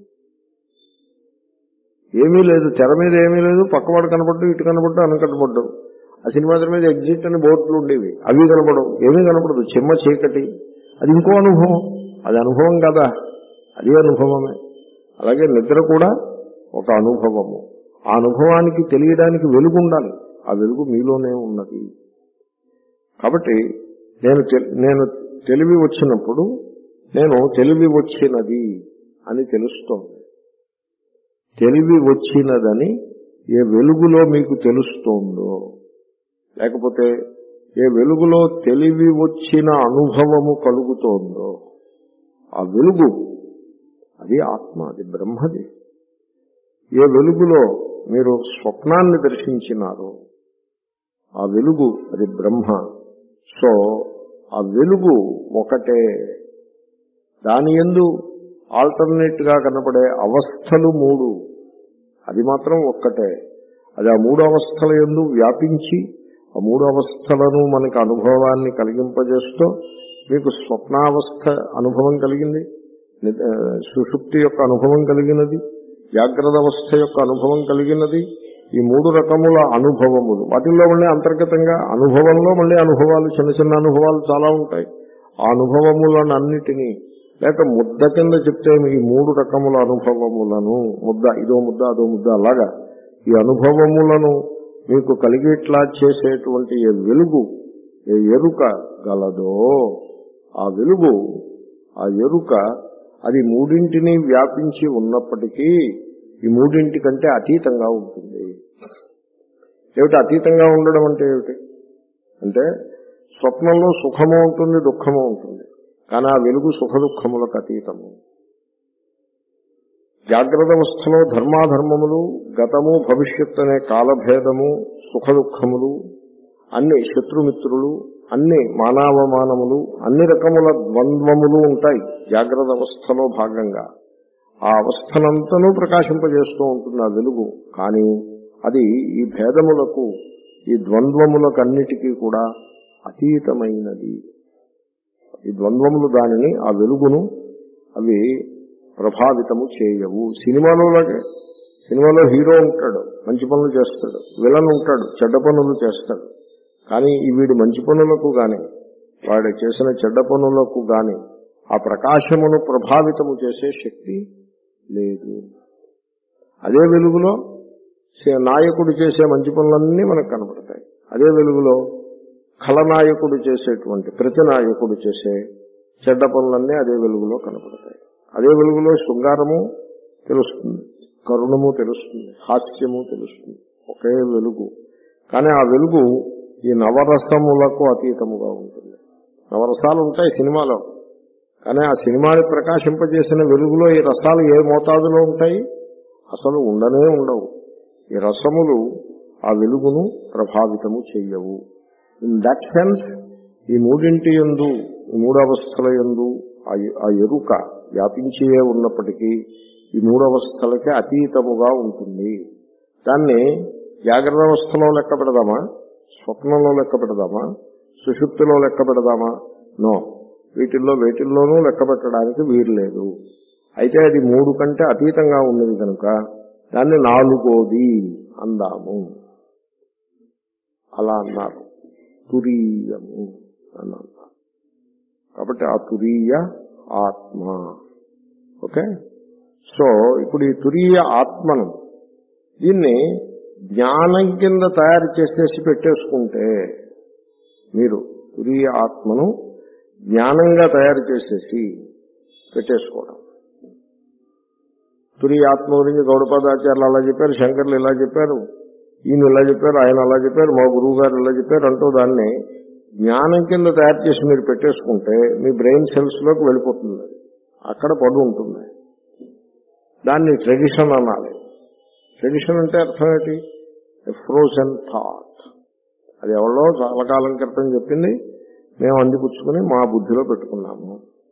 ఏమీ లేదు, తెర మీద ఏమీ లేదు, పక్కవాడు కనపడ్డు, ఇటు కనపడ్డు, అను కనపడ్డు. ఆ సినిమా తెర మీద ఎగ్జిట్ అని బోర్డులు ఉండేవి, అవి కనపడవు, ఏమీ కనపడదు, చిమ్మ చీకటి. అది ఇంకో అనుభవం. అది అనుభవం కదా, అది అనుభవమే. అలాగే నిద్ర కూడా ఒక అనుభవము. ఆ అనుభవానికి తెలియడానికి వెలుగు ఉండాలి, ఆ వెలుగు మీలోనే ఉన్నది. కాబట్టి నేను నేను తెలివి వచ్చినప్పుడు నేను తెలివి వచ్చినది అని తెలుస్తోంది. తెలివి వచ్చినదని ఏ వెలుగులో మీకు తెలుస్తోందో, లేకపోతే ఏ వెలుగులో తెలివి వచ్చిన అనుభవము కలుగుతోందో, ఆ వెలుగు అది ఆత్మ, అది బ్రహ్మది. ఏ వెలుగులో మీరు స్వప్నాన్ని దర్శించినారో ఆ వెలుగు అది బ్రహ్మ. సో ఆ వెలుగు ఒకటే. దాని యందు ఆల్టర్నేట్ గా కనపడే అవస్థలు మూడు, అది మాత్రం ఒక్కటే. అది ఆ మూడు అవస్థల యందు వ్యాపించి ఆ మూడు అవస్థలను మనకి అనుభవాన్ని కలిగింపజేస్తూ మీకు స్వప్నావస్థ అనుభవం కలిగింది, సుషుప్తి యొక్క అనుభవం కలిగినది, జాగ్రత్త అవస్థ యొక్క అనుభవం కలిగినది. ఈ మూడు రకముల అనుభవములు, వాటిల్లో మళ్ళీ అంతర్గతంగా అనుభవంలో మళ్ళీ అనుభవాలు, చిన్న చిన్న అనుభవాలు చాలా ఉంటాయి. ఆ అనుభవములను అన్నిటినీ లేక ముద్ద కింద చెప్తే ఈ మూడు రకముల అనుభవములను, ముద్ద ఇదో ముద్ద అదో ముద్ద అలాగా ఈ అనుభవములను మీకు కలిగేట్లా చేసేటువంటి ఏ వెలుగు, ఏ ఎరుక గలదో ఆ వెలుగు, ఆ ఎరుక అది మూడింటిని వ్యాపించి ఉన్నప్పటికీ ఈ మూడింటి కంటే అతీతంగా ఉంటుంది. ఏమిటి అతీతంగా ఉండడం అంటే ఏమిటి అంటే, స్వప్నంలో సుఖము ఉంటుంది, దుఃఖము ఉంటుంది, కానీ ఆ వెలుగు సుఖ దుఃఖములకు అతీతము. జాగ్రత్త అవస్థలో ధర్మాధర్మములు, గతము భవిష్యత్తు అనే కాలభేదము, సుఖ దుఃఖములు, అన్ని శత్రుమిత్రులు, అన్ని మానవమానములు, అన్ని రకముల ద్వంద్వములు ఉంటాయి జాగ్రత్త అవస్థలో భాగంగా. ఆ అవస్థనంతనూ ప్రకాశింపజేస్తూ ఉంటుంది ఆ వెలుగు. కానీ అది ఈ భేదములకు, ఈ ద్వంద్వములకు అన్నిటికీ కూడా అతీతమైనది. ఈ ద్వంద్వములు దానిని, ఆ వెలుగును అవి ప్రభావితము చేయవు. సినిమాలోలాగే, సినిమాలో హీరో ఉంటాడు, మంచి పనులు చేస్తాడు, విలన్ ఉంటాడు, చెడ్డ పనులు చేస్తాడు. కానీ ఈ వీడి మంచి పనులకు గాని వాడు చేసిన చెడ్డ పనులకు గాని ఆ ప్రకాశమును ప్రభావితము చేసే శక్తి లేదు. అదే వెలుగులో నాయకుడు చేసే మంచి పనులన్నీ మనకు కనపడతాయి. అదే వెలుగులో ఖలనాయకుడు చేసేటువంటి, ప్రతి నాయకుడు చేసే చెడ్డ పనులన్నీ అదే వెలుగులో కనపడతాయి. అదే వెలుగులో శృంగారము తెలుస్తుంది, కరుణము తెలుస్తుంది, హాస్యము తెలుస్తుంది. ఒకే వెలుగు. కానీ ఆ వెలుగు ఈ నవరసములకు అతీతముగా ఉంటుంది. నవరసాలు ఉంటాయి సినిమాలో, కానీ ఆ సినిమాని ప్రకాశింపజేసిన వెలుగులో ఈ రసాలు ఏ మోతాదులో ఉంటాయి? అసలు ఉండనే ఉండవు. ఈ రసములు ఆ వెలుగును ప్రభావితము చెయ్యవు. ఇన్ దట్ సెన్స్ ఈ మూడింటి యందు, ఈ మూడు అవస్థల యందు ఆ ఎరుక వ్యాపించే ఉన్నప్పటికీ ఈ మూడు అవస్థలకే అతీతముగా ఉంటుంది. దాన్ని జాగ్రత్త అవస్థలో లెక్క పెడదామా, స్వప్నంలో లెక్క పెడదామా, సుషుప్తిలో లెక్క పెడదామా? నో, వీటిల్లో వేటిల్లోనూ లెక్క పెట్టడానికి వీలు లేదు. అయితే అది మూడు కంటే అతీతంగా ఉన్నది కనుక దాన్ని నాలుగోది అందాము. అలా అన్నారు, తురీయము అని అన్నారు. కాబట్టి ఆ తురీయ ఆత్మ. ఓకే, సో ఇప్పుడు ఈ తురీయ ఆత్మను దీన్ని జ్ఞానం కింద తయారు చేసేసి పెట్టేసుకుంటే, మీరు తురీయ ఆత్మను జ్ఞానంగా తయారు చేసేసి పెట్టేసుకోవడం. తురీయ ఆత్మ గురించి గౌడపాదాచార్యులు అలా చెప్పారు, శంకర్లు ఇలా చెప్పారు, ఈయన ఇలా చెప్పారు, ఆయన అలా చెప్పారు, మా గురువు గారు ఇలా చెప్పారు అంటూ దాన్ని జ్ఞానం కింద తయారు చేసి మీరు పెట్టేసుకుంటే మీ బ్రెయిన్ సెల్స్ లోకి వెళ్ళిపోతుంది, అక్కడ పడు ఉంటుంది. దాన్ని ట్రెడిషన్ అనాలి. ట్రెడిషన్ అంటే అర్థం ఏంటి? Frozen thought. అది ఎవరో చాలా కాలం క్రితం చెప్పింది, మేము అందిపుచ్చుకుని మా బుద్ధిలో పెట్టుకున్నాము.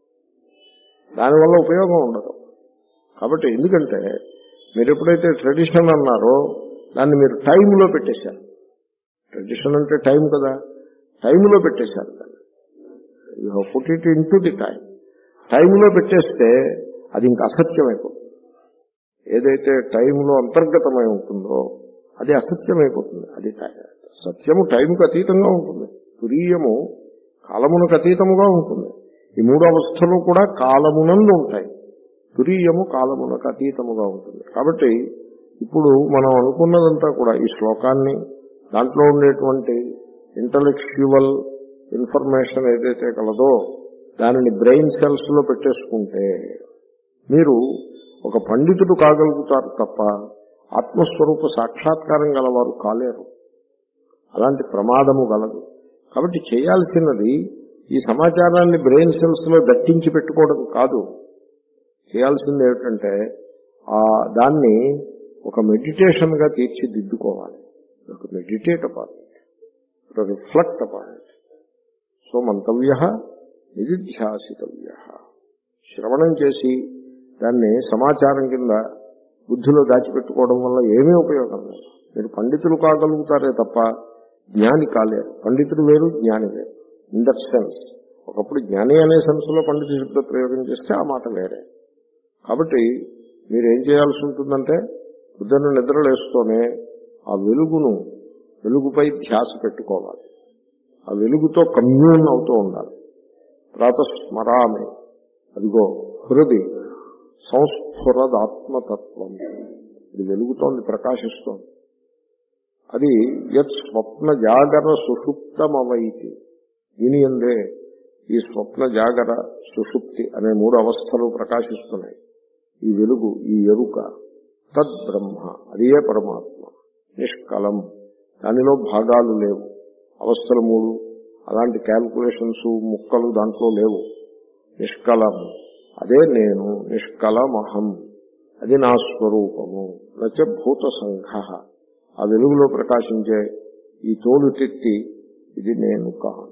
దానివల్ల ఉపయోగం ఉండదు. కాబట్టి ఎందుకంటే మీరు ఎప్పుడైతే ట్రెడిషన్ అన్నారో దాన్ని మీరు టైంలో పెట్టేశారు. ట్రెడిషన్ అంటే టైం కదా, టైంలో పెట్టేశారు దాన్ని. You have put it into the time. టైంలో పెట్టేస్తే అది ఇంకా అసత్యమైపోతుంది. ఏదైతే టైంలో అంతర్గతమై ఉంటుందో అది అసత్యమైపోతుంది. అది సత్యము టైంకు అతీతంగా ఉంటుంది, తురీయము కాలమునకు అతీతముగా ఉంటుంది. ఈ మూడు అవస్థలు కూడా కాలమునందు ఉంటాయి, తురీయము కాలమునకు అతీతముగా ఉంటుంది. కాబట్టి ఇప్పుడు మనం అనుకున్నదంతా కూడా ఈ శ్లోకాన్ని, దాంట్లో ఉండేటువంటి ఇంటలెక్చువల్ ఇన్ఫర్మేషన్ ఏదైతే కలదో దానిని బ్రెయిన్ సెల్స్ లో పెట్టేసుకుంటే మీరు ఒక పండితుడు కాగలుగుతారు తప్ప ఆత్మస్వరూప సాక్షాత్కారం గలవారు కాలేరు. అలాంటి ప్రమాదము గలదు. కాబట్టి చేయాల్సినది ఈ సమాచారాన్ని బ్రెయిన్ సెల్స్ లో దట్టించి పెట్టుకోవడం కాదు. చేయాల్సింది ఏమిటంటే ఆ దాన్ని ఒక మెడిటేషన్ గా తీర్చిదిద్దుకోవాలి. ఒక మెడిటేట్ అపాన్ ఇట్, ఒక రిఫ్లెక్ట్ అపాన్ ఇట్. సో మంతవ్య నిధిధ్యాసితవ్య. శ్రవణం చేసి దాన్ని సమాచారం కింద బుద్ధిలో దాచిపెట్టుకోవడం వల్ల ఏమీ ఉపయోగం లేదు. మీరు పండితులు కాగలుగుతారే తప్ప జ్ఞాని కాలేరు. పండితుడు వేరు, జ్ఞాని వేరు. ఇన్ దట్ సెన్స్ ఒకప్పుడు జ్ఞాని అనే సెన్స్ లో పండితు శబ్ద ప్రయోగం చేస్తే ఆ మాట వేరే. కాబట్టి మీరేం చేయాల్సి ఉంటుందంటే పొద్దున్న నిద్రలేస్తూనే ఆ వెలుగును వెలుగుపై ధ్యాస పెట్టుకోవాలి. ఆ వెలుగుతో కమ్యూన్ అవుతూ ఉండాలి. ప్రాతస్మరామి, అదిగో హృది సంస్ఫురదాత్మతత్వం, ఇది వెలుగుతోంది, ప్రకాశిస్తోంది. అది యత్ స్వప్న జాగర సుషుప్తమవైతి, దీని అందే ఈ స్వప్న జాగర సుషుప్తి అనే మూడు అవస్థలు ప్రకాశిస్తున్నాయి. ఈ వెలుగు, ఈ ఎరుక, తద్ బ్రహ్మ, అదియే పరమాత్మ. నిష్కలం, దానిలో భాగాలు లేవు. అవస్థలు మూడు, అలాంటి క్యాల్కులేషన్స్ ముక్కలు దాంట్లో లేవు. నిష్కలం, అదే నేను. నిష్కలమహం, అది నా స్వరూపము. నచ భూత సంఘ, ఆ వెలుగులో ప్రకాశించే ఈ తోలు తెత్తి ఇది నేను కాను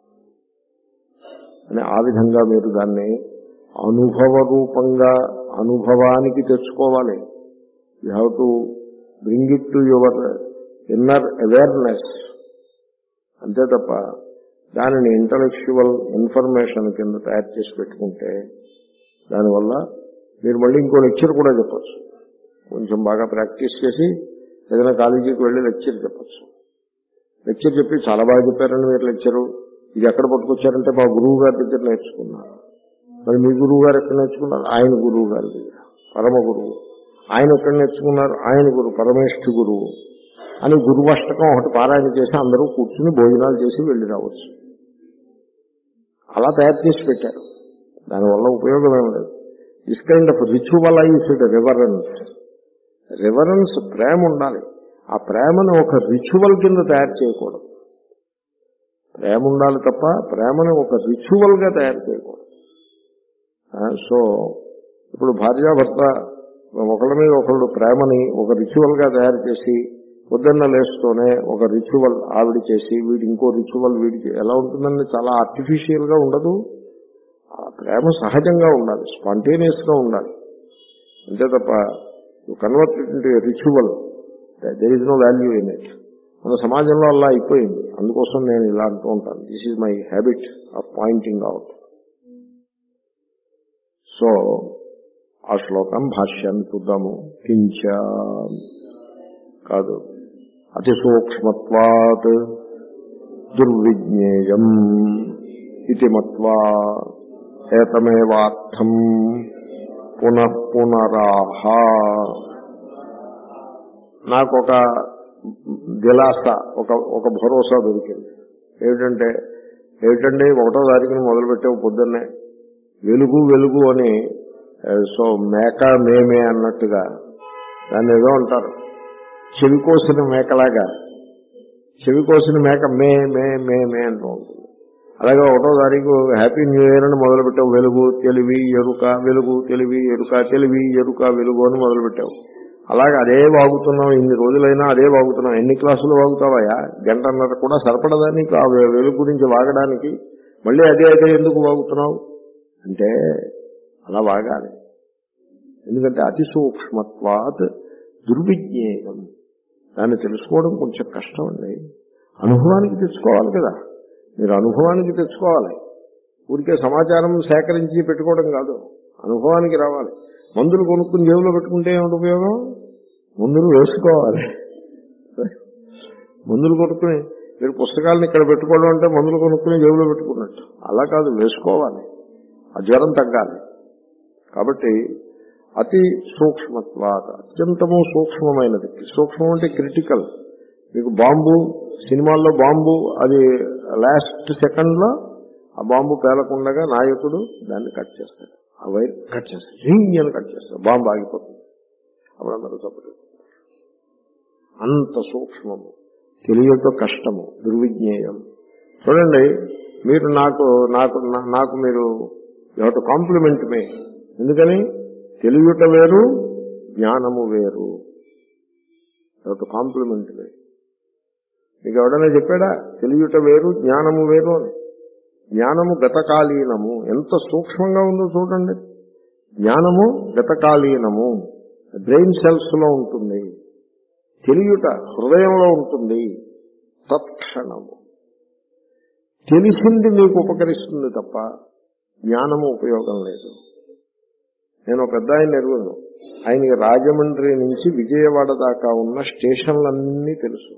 అని ఆ విధంగా మీరు దాన్ని అనుభవ రూపంగా అనుభవానికి తెచ్చుకోవాలి. You have to bring it to your inner awareness, అంతే తప్ప దానిని ఇంటలెక్చువల్ ఇన్ఫర్మేషన్ కింద తయారు చేసి పెట్టుకుంటే దానివల్ల మీరు మళ్ళీ ఇంకో లెక్చర్ కూడా చెప్పచ్చు. కొంచెం బాగా ప్రాక్టీస్ చేసి ఏదైనా కాలేజీకి వెళ్ళి లెక్చర్ చెప్పచ్చు. లెక్చర్ చెప్పి చాలా బాగా చెప్పారని మీరు లెక్చరు, ఇది ఎక్కడ పట్టుకొచ్చారంటే మా గురువు గారి దగ్గర నేర్చుకున్నారు. మరి మీ గురువు గారు ఎక్కడ నేర్చుకున్నారు? ఆయన గురువు గారి దగ్గర, పరమ గురువు. ఆయన ఎక్కడ నేర్చుకున్నారు? ఆయన గురువు, పరమేష్ఠి గురువు అని గురువష్టకం ఒకటి పారాయణ చేసి అందరూ కూర్చుని భోజనాలు చేసి వెళ్ళి రావచ్చు. అలా తయారు చేసి పెట్టారు. దానివల్ల ఉపయోగం ఏం లేదు. This kind of ritualised reverence, reverence ప్రేమ ఉండాలి. ఆ ప్రేమను ఒక రిచువల్ కింద తయారు చేయకూడదు. ప్రేమ ఉండాలి తప్ప ప్రేమను ఒక రిచువల్ గా తయారు చేయకూడదు. సో ఇప్పుడు భార్యాభర్త ఒకళ్ళ మీద ఒకళ్ళు ప్రేమని ఒక రిచువల్ గా తయారు చేసి పొద్దున్న లేస్తూనే ఒక రిచువల్ ఆవిడ చేసి వీడి ఇంకో రిచువల్ వీడికి ఎలా ఉంటుందండి? చాలా ఆర్టిఫిషియల్ గా ఉండదు. ఆ ప్రేమ సహజంగా ఉండాలి, స్పాంటేనియస్ గా ఉండాలి, అంతే తప్ప you convert it into ritual, there is no value in it. మన సమాజంలో అలా అయిపోయింది. అందుకోసం నేను ఇలా అంటూ ఉంటాను, this is my habit of pointing out. So ఆ శ్లోకం భాష్యాన్ని చూద్దాము. కించ కాదు, అతి సూక్ష్మత్వాత్ దుర్విజ్ఞేయం ఇతి మత్వా ఏతమేవార్థం పునః పునరాహ. నాకు ఒక దిలాస, ఒక ఒక భరోసా దొరికింది. ఏమిటంటే ఏమిటండి ఒకటో తారీఖుని మొదలుపెట్టావు పొద్దున్నే వెలుగు వెలుగు అని, సో మేక మేమే అన్నట్టుగా దాన్ని ఏదో అంటారు, చెవి కోసిన మేకలాగా, చెవి కోసిన మేక మే మే మే మే అంటూ ఉంటుంది. అలాగే ఒకటో తారీఖు హ్యాపీ న్యూ ఇయర్ అని మొదలుపెట్టావు, వెలుగు తెలివి ఎరుక, వెలుగు తెలివి ఎరుక, తెలివి ఎరుక వెలుగు అని మొదలుపెట్టావు. అలాగే అదే వాగుతున్నావు, ఇన్ని రోజులైనా అదే వాగుతున్నావు. ఎన్ని క్లాసులు వాగుతావా? గంటన్నర కూడా సరిపడదా నీకు ఆ వెలుగు గురించి వాగడానికి? మళ్ళీ అదే అదే ఎందుకు వాగుతున్నావు అంటే అలా వాగాలి. ఎందుకంటే అతి సూక్ష్మత్వాత్ దుర్విజ్ఞేయం, దాన్ని తెలుసుకోవడం కొంచెం కష్టం అండి. అనుభవానికి తెచ్చుకోవాలి కదా, మీరు అనుభవానికి తెచ్చుకోవాలి. ఊరికే సమాచారం సేకరించి పెట్టుకోవడం కాదు, అనుభవానికి రావాలి. మందులు కొనుక్కుని జేబులో పెట్టుకుంటే ఏమిటి ఉపయోగం? మందులు వేసుకోవాలి. మందులు కొనుక్కుని మీరు పుస్తకాలను ఇక్కడ పెట్టుకోవడం అంటే మందులు కొనుక్కుని జేబులో పెట్టుకున్నట్టు. అలా కాదు, వేసుకోవాలి. ఆ జ్వరం తగ్గాలి. కాబట్టి అతి సూక్ష్మత్వాత, అత్యంతము సూక్ష్మమైనది. సూక్ష్మం అంటే క్రిటికల్. మీకు బాంబు, సినిమాల్లో బాంబు, అది లాస్ట్ సెకండ్ లో ఆ బాంబు పేలకుండగా నాయకుడు దాన్ని కట్ చేస్తాడు, ఆ వైర్ కట్ చేస్తాడు, రింగ్ అని కట్ చేస్తాడు, బాంబు ఆగిపోతుంది. అప్పుడు అందరూ తప్పదు. అంత సూక్ష్మము, తెలియక కష్టము, దుర్విజ్ఞేయం. చూడండి, మీరు నాకు నాకు నాకు మీరు you have to compliment me. ఎందుకని? తెలియట వేరు, జ్ఞానము వేరు. You have to compliment me. మీకు ఎవడైనా చెప్పాడా తెలియట వేరు జ్ఞానము వేరు అని? జ్ఞానము గతకాలీనము, ఎంత సూక్ష్మంగా ఉందో చూడండి. జ్ఞానము గతకాలీనము, బ్రెయిన్ సెల్స్ లో ఉంటుంది. తెలియట హృదయంలో ఉంటుంది, తత్క్షణము. తెలిసింది మీకు ఉపకరిస్తుంది తప్ప జ్ఞానము ఉపయోగం లేదు. నేను ఒక పెద్ద ఆయన ఎరుగును. ఆయనకి రాజమండ్రి నుంచి విజయవాడ దాకా ఉన్న స్టేషన్లన్నీ తెలుసు.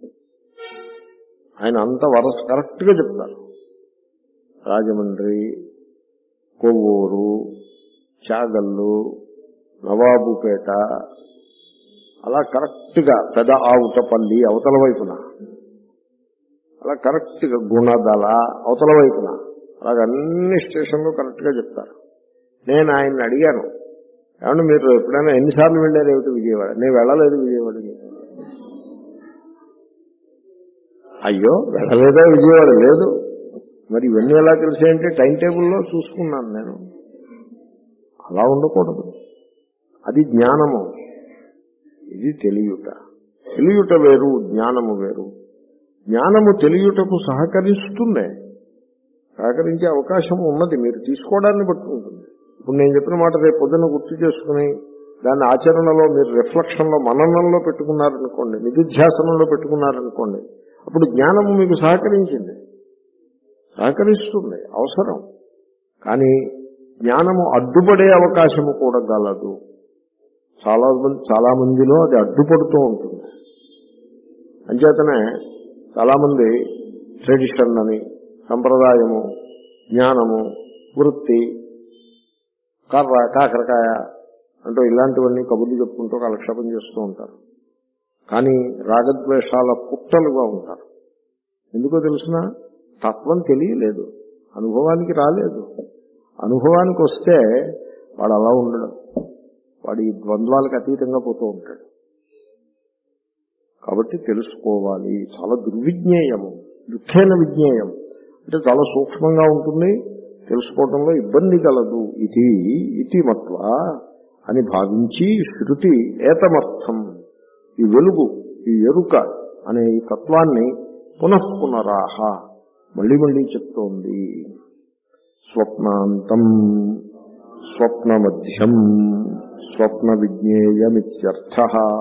ఆయన అంత వరస కరెక్ట్ గా చెప్తారు. రాజమండ్రి, కొవ్వూరు, చాగల్లు, నవాబుపేట, అలా కరెక్ట్ గా పెద ఆవుటపల్లి అవతల వైపున, అలా కరెక్ట్ గా గుణదల అవతల వైపున, అలాగే అన్ని స్టేషన్లు కరెక్ట్ గా చెప్తారు. నేను ఆయన్ని అడిగాను, ఏమన్నా మీరు ఎప్పుడైనా ఎన్నిసార్లు వెళ్ళారు ఏమిటి విజయవాడ? నేను వెళ్ళలేదు విజయవాడకి. అయ్యో వెళ్ళలేదా విజయవాడ? లేదు. మరి ఇవన్నీ ఎలా తెలిసాయంటే టైం టేబుల్లో చూసుకున్నాను నేను. అలా ఉండకూడదు. అది జ్ఞానము, ఇది తెలియుట. తెలియుట వేరు, జ్ఞానము వేరు. జ్ఞానము తెలియుటకు సహకరిస్తుంది, సహకరించే అవకాశం ఉన్నది, మీరు తీసుకోవడాన్ని బట్టి ఉంటుంది. ఇప్పుడు నేను చెప్పిన మాట రేపు పొద్దున్న గుర్తు చేసుకుని దాన్ని ఆచరణలో మీరు రిఫ్లెక్షన్లో మననంలో పెట్టుకున్నారనుకోండి, నిధిధ్యాసనంలో పెట్టుకున్నారనుకోండి, అప్పుడు జ్ఞానము మీకు సహకరించింది, సహకరిస్తుంది, అవసరం. కానీ జ్ఞానము అడ్డుపడే అవకాశము కూడా గలదు. చాలా మంది చాలా మందిలో అది అడ్డుపడుతూ ఉంటుంది. అంచేతనే చాలా మంది ట్రెడిషన్ అని, సంప్రదాయము, జ్ఞానము, వృత్తి, కర్ర, కాకరకాయ అంటూ ఇలాంటివన్నీ కబుర్లు చెప్పుకుంటూ కాలక్షేపం చేస్తూ ఉంటారు. కానీ రాగద్వేషాల పుట్టలుగా ఉంటారు. ఎందుకో తెలిసిన తత్వం తెలియలేదు, అనుభవానికి రాలేదు. అనుభవానికి వస్తే వాడు అలా ఉండడం, వాడు ఈ ద్వంద్వాలకు అతీతంగా పోతూ ఉంటాడు. కాబట్టి తెలుసుకోవాలి. చాలా దుర్విజ్ఞేయము, దుఃఖైన విజ్ఞేయం అంటే చాలా సూక్ష్మంగా ఉంటుంది, తెలుసుకోవడంలో ఇబ్బంది కలదు. ఇది ఇతి మత్వా అని భావించి శృతి ఏతమర్థం, ఈ వెలుగు, ఈ ఎరుక అనే ఈ తత్వాన్ని పునఃపునరాహ మళ్లీ మళ్లీ చెప్తోంది. స్వప్నాంతం, స్వప్న మధ్యం, స్వప్న విజ్ఞేయమిత్యర్థ.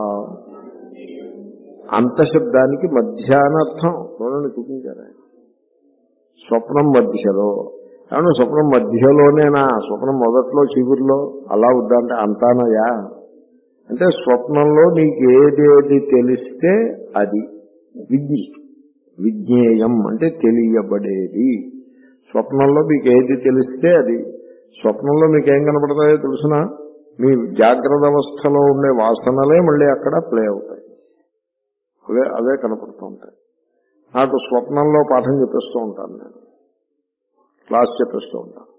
అంతశబ్దానికి మధ్య అనర్థం చూడండి, చూపించారు ఆయన. స్వప్నం మధ్యలో, ఏమన్నా స్వప్నం మధ్యలోనేనా? స్వప్నం మొదట్లో చిగురులో అలా వద్దంటే అంతానయా అంటే స్వప్నంలో నీకు ఏదేది తెలిస్తే అది విజ్ఞి విజ్ఞేయం అంటే తెలియబడేది. స్వప్నంలో మీకు ఏది తెలిస్తే అది. స్వప్నంలో మీకు ఏం కనపడతాయో తెలుసిన, మీ జాగ్రత్త అవస్థలో ఉండే వాసనలే మళ్ళీ అక్కడ ప్లే అవుతాయి, అవే అవే కనపడుతూ ఉంటాయి. నాకు స్వప్నంలో పాఠం చెప్పిస్తూ ఉంటాను, నేను క్లాస్ చెప్పిస్తూ ఉంటాను.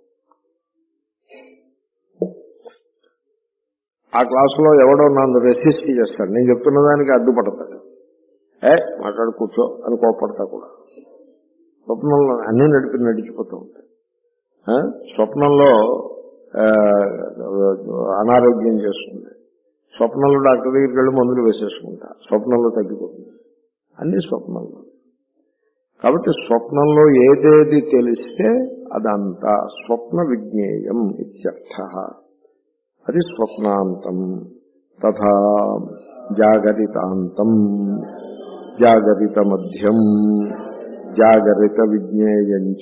ఆ క్లాసులో ఎవడో నన్ను రెసిస్ట్ చేస్తాడు, నేను చెప్తున్న దానికి అడ్డుపడతాడు. ఏ మాట్లాడు కూర్చో అని కోపడతా కూడా. స్వప్నంలో అన్నీ నడిపి నడిచిపోతూ ఉంటాయి. స్వప్నంలో అనారోగ్యం చేస్తుంది, స్వప్నంలో డాక్టర్ దగ్గరికి వెళ్ళి మందులు వేసేసుకుంటా, స్వప్నంలో తగ్గిపోతుంది, అన్ని స్వప్నంలో. కాబట్టి స్వప్నంలో ఏదేది తెలిస్తే అదంతా స్వప్న విజ్ఞేయం ఇత్యర్థ. అది స్వప్నాంతం. తథా జాగరితాంతం, జాగరిత మధ్యం, జాగరిత విజ్ఞేయంచ.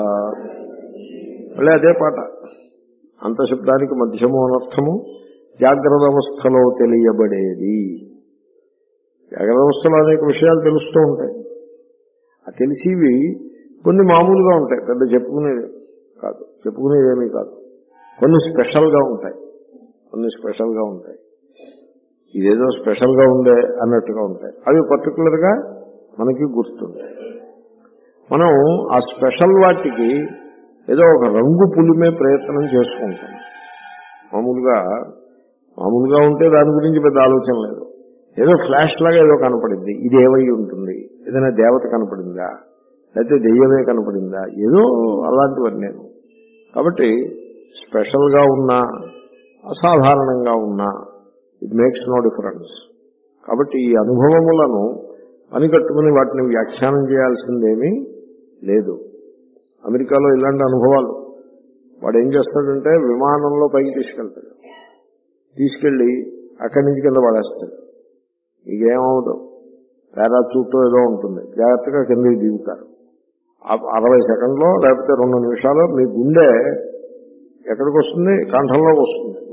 మళ్ళీ అదే పాట. అంతశబ్దానికి మధ్యము అనర్థము, జాగ్రత్త అవస్థలో తెలియబడేది. జాగ్రత్త అవస్థలో అనేక విషయాలు తెలుస్తూ ఉంటాయి. ఆ తెలిసివి కొన్ని మామూలుగా ఉంటాయి, పెద్ద చెప్పుకునేది కాదు, చెప్పుకునేదేమీ కాదు. కొన్ని స్పెషల్గా ఉంటాయి, కొన్ని స్పెషల్గా ఉంటాయి. ఇదేదో స్పెషల్గా ఉందే అన్నట్టుగా ఉంటాయి. అవి పర్టికులర్గా మనకి గుర్తుంటాయి. మనం ఆ స్పెషల్ వాటికి ఏదో ఒక రంగు పులిమే ప్రయత్నం చేసుకుంటాం. మామూలుగా మామూలుగా ఉంటే దాని గురించి పెద్ద ఆలోచన లేదు. ఏదో ఫ్లాష్ లాగా ఏదో కనపడింది, ఇది ఏమై ఉంటుంది, ఏదైనా దేవత కనపడిందా, లేకపోతే దెయ్యమే కనపడిందా, ఏదో అలాంటివన్నీ నేను. కాబట్టి స్పెషల్గా ఉన్నా అసాధారణంగా ఉన్నా ఇట్ మేక్స్ నో డిఫరెన్స్. కాబట్టి ఈ అనుభవములను పనికట్టుకుని వాటిని వ్యాఖ్యానం చేయాల్సిందేమీ లేదు. అమెరికాలో ఇలాంటి అనుభవాలు వాడు ఏం చేస్తాడంటే విమానంలో పైకి తీసుకెళ్తాడు, తీసుకెళ్లి అక్కడి నుంచి కింద పడేస్తాడు. ఇకేమవుతుంది, పారాచూట్ ఏదో ఉంటుంది, జాగ్రత్తగా కిందకి దిగుతారు. అరవై సెకండ్లో లేకపోతే రెండు నిమిషాలు మీ గుండె ఎక్కడికి వస్తుంది, కంఠంలోకి వస్తుంది,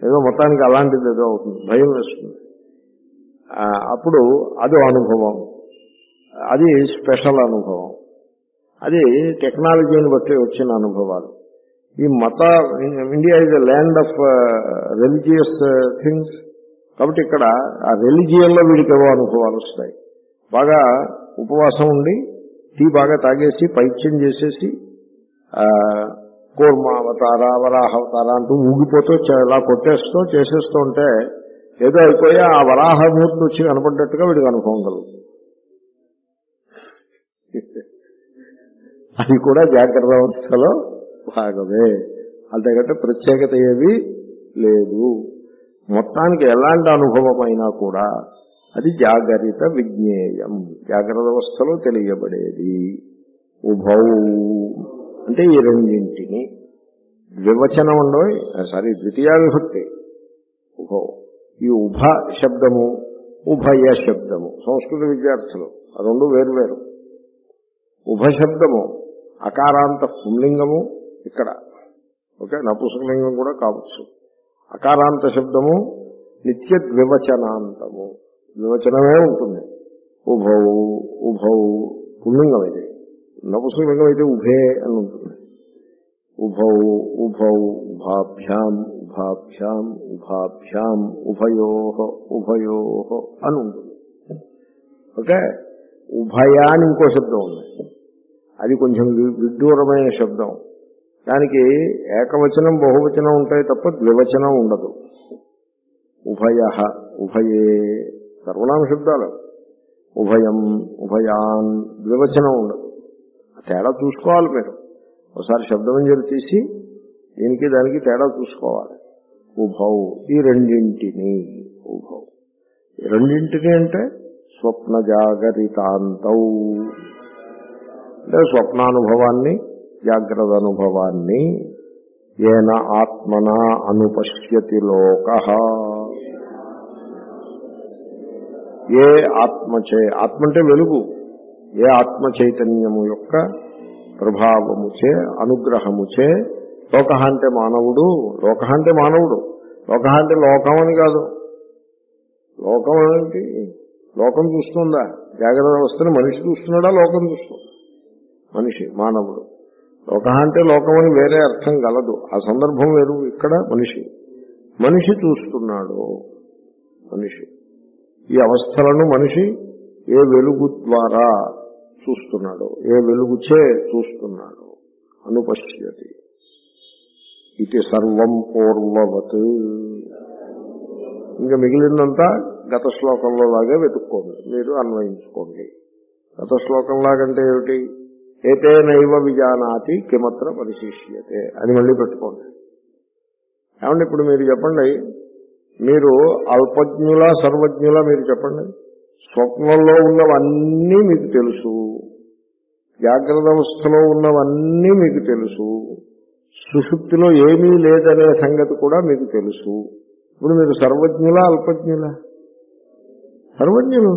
ఏదో మొత్తానికి అలాంటిది ఏదో అవుతుంది, భయం వేస్తుంది. అప్పుడు అదో అనుభవం, అది స్పెషల్ అనుభవం, అది టెక్నాలజీని బట్టి వచ్చిన అనుభవాలు. ఈ మత India is a land of religious things కాబట్టి ఇక్కడ ఆ రిలీజియన్లో వీడికి ఏవో అనుభవాలు వస్తాయి. బాగా ఉపవాసం ఉండి టీ బాగా తాగేసి పైత్యం చేసేసి కూర్మ అవతార వరాహ అవతార అంటూ ఊగిపోతూ ఇలా కొట్టేస్తూ చేసేస్తూ ఉంటే ఏదో అయిపోయి ఆ వరాహమూర్తి వచ్చి కనపడ్డట్టుగా వీడికి అనుభవం కలుగుతుంది. అది కూడా జాగ్రత్త అవస్థలో భాగమే, అంతకంటే ప్రత్యేకత ఏమీ లేదు. మొత్తానికి ఎలాంటి అనుభవం అయినా కూడా అది జాగరిత విజ్ఞేయం, జాగ్రత్త అవస్థలో తెలియబడేది. ఉభౌ అంటే ఈ రెండింటిని వివచనం ఉండవు, సారీ ద్వితీయ విభక్తి ఉభౌ. ఈ ఉభ శబ్దము ఉభయ శబ్దము సంస్కృత విద్యార్థులు ఆ రెండు వేరు వేరు. ఉభ శబ్దము అకారాంత పుంలింగము ఇక్కడ, ఓకే, నపుంసకలింగం కూడా కావచ్చు. అకారాంత శబ్దము నిత్య ద్వివచనాంతము, ద్వివచనమే ఉంటుంది. ఉభౌ ఉభౌ పుంలింగం అయితే, నపుంసకలింగం అయితే ఉభే అని ఉంటుంది. ఉభౌ ఉభౌ ఉభాభ్యాం ఉభాభ్యాం ఉభాభ్యాం ఉభయోః ఉభయోః అని ఉంటుంది. ఓకే, ఉభయ అని ఇంకో శబ్దం ఉంది, అది కొంచెం విడ్డూరమైన శబ్దం. దానికి ఏకవచనం బహువచనం ఉంటాయి తప్ప ద్వివచనం ఉండదు. ఉభయ ఉభయే సర్వనామ శబ్దాలు, ఉభయం ఉభయాన్ ద్వివచనం ఉండదు. తేడా చూసుకోవాలి మీరు. ఒకసారి శబ్దమంజరి తీసి దీనికి దానికి తేడా చూసుకోవాలి. ఉభౌ ఈ రెండింటిని, ఉభౌ ఈ రెండింటిని అంటే స్వప్న జాగరితాంతౌ అంటే స్వప్నానుభవాన్ని జాగ్రత్త అనుభవాన్ని ఏన ఆత్మన అనుపశ్యతి లోకః, ఏ ఆత్మచే, ఆత్మ అంటే వెలుగు, ఏ ఆత్మ చైతన్యము యొక్క ప్రభావముచే అనుగ్రహముచే, లోక అంటే మానవుడు, లోక అంటే మానవుడు, లోక అంటే లోకం అని కాదు. లోకం ఏంటి? లోకం చూస్తుందా? జాగ్రత్త అవస్థను మనిషి చూస్తున్నాడా, లోకం చూస్తుందా? మనిషి, మానవుడు. లోక అంటే లోకం అని వేరే అర్థం గలదు, ఆ సందర్భం వేరు. ఇక్కడ మనిషి మనిషి చూస్తున్నాడు. మనిషి ఈ అవస్థలను మనిషి ఏ వెలుగు ద్వారా చూస్తున్నాడు, ఏ వెలుగుచే చూస్తున్నాడు. అనుపశ్యతి ఇది సర్వం పూర్వవత్. ఇంకా మిగిలిందంతా గత శ్లోకంలో లాగే వెతుక్కోండి, మీరు అన్వయించుకోండి. గత శ్లోకం లాగంటే ఏమిటి? ఏతేనైవ విజానాతి కిమత్ర పరిశిష్యతే అని మళ్ళీ పెట్టుకోండి. ఏమంటే ఇప్పుడు మీరు చెప్పండి, మీరు అల్పజ్ఞుల సర్వజ్ఞుల మీరు చెప్పండి. స్వప్నంలో ఉన్నవన్నీ మీకు తెలుసు, జాగ్రత్త అవస్థలో ఉన్నవన్నీ మీకు తెలుసు, సుషుప్తిలో ఏమీ లేదనే సంగతి కూడా మీకు తెలుసు. ఇప్పుడు మీరు సర్వజ్ఞుల అల్పజ్ఞుల? సర్వజ్ఞులు.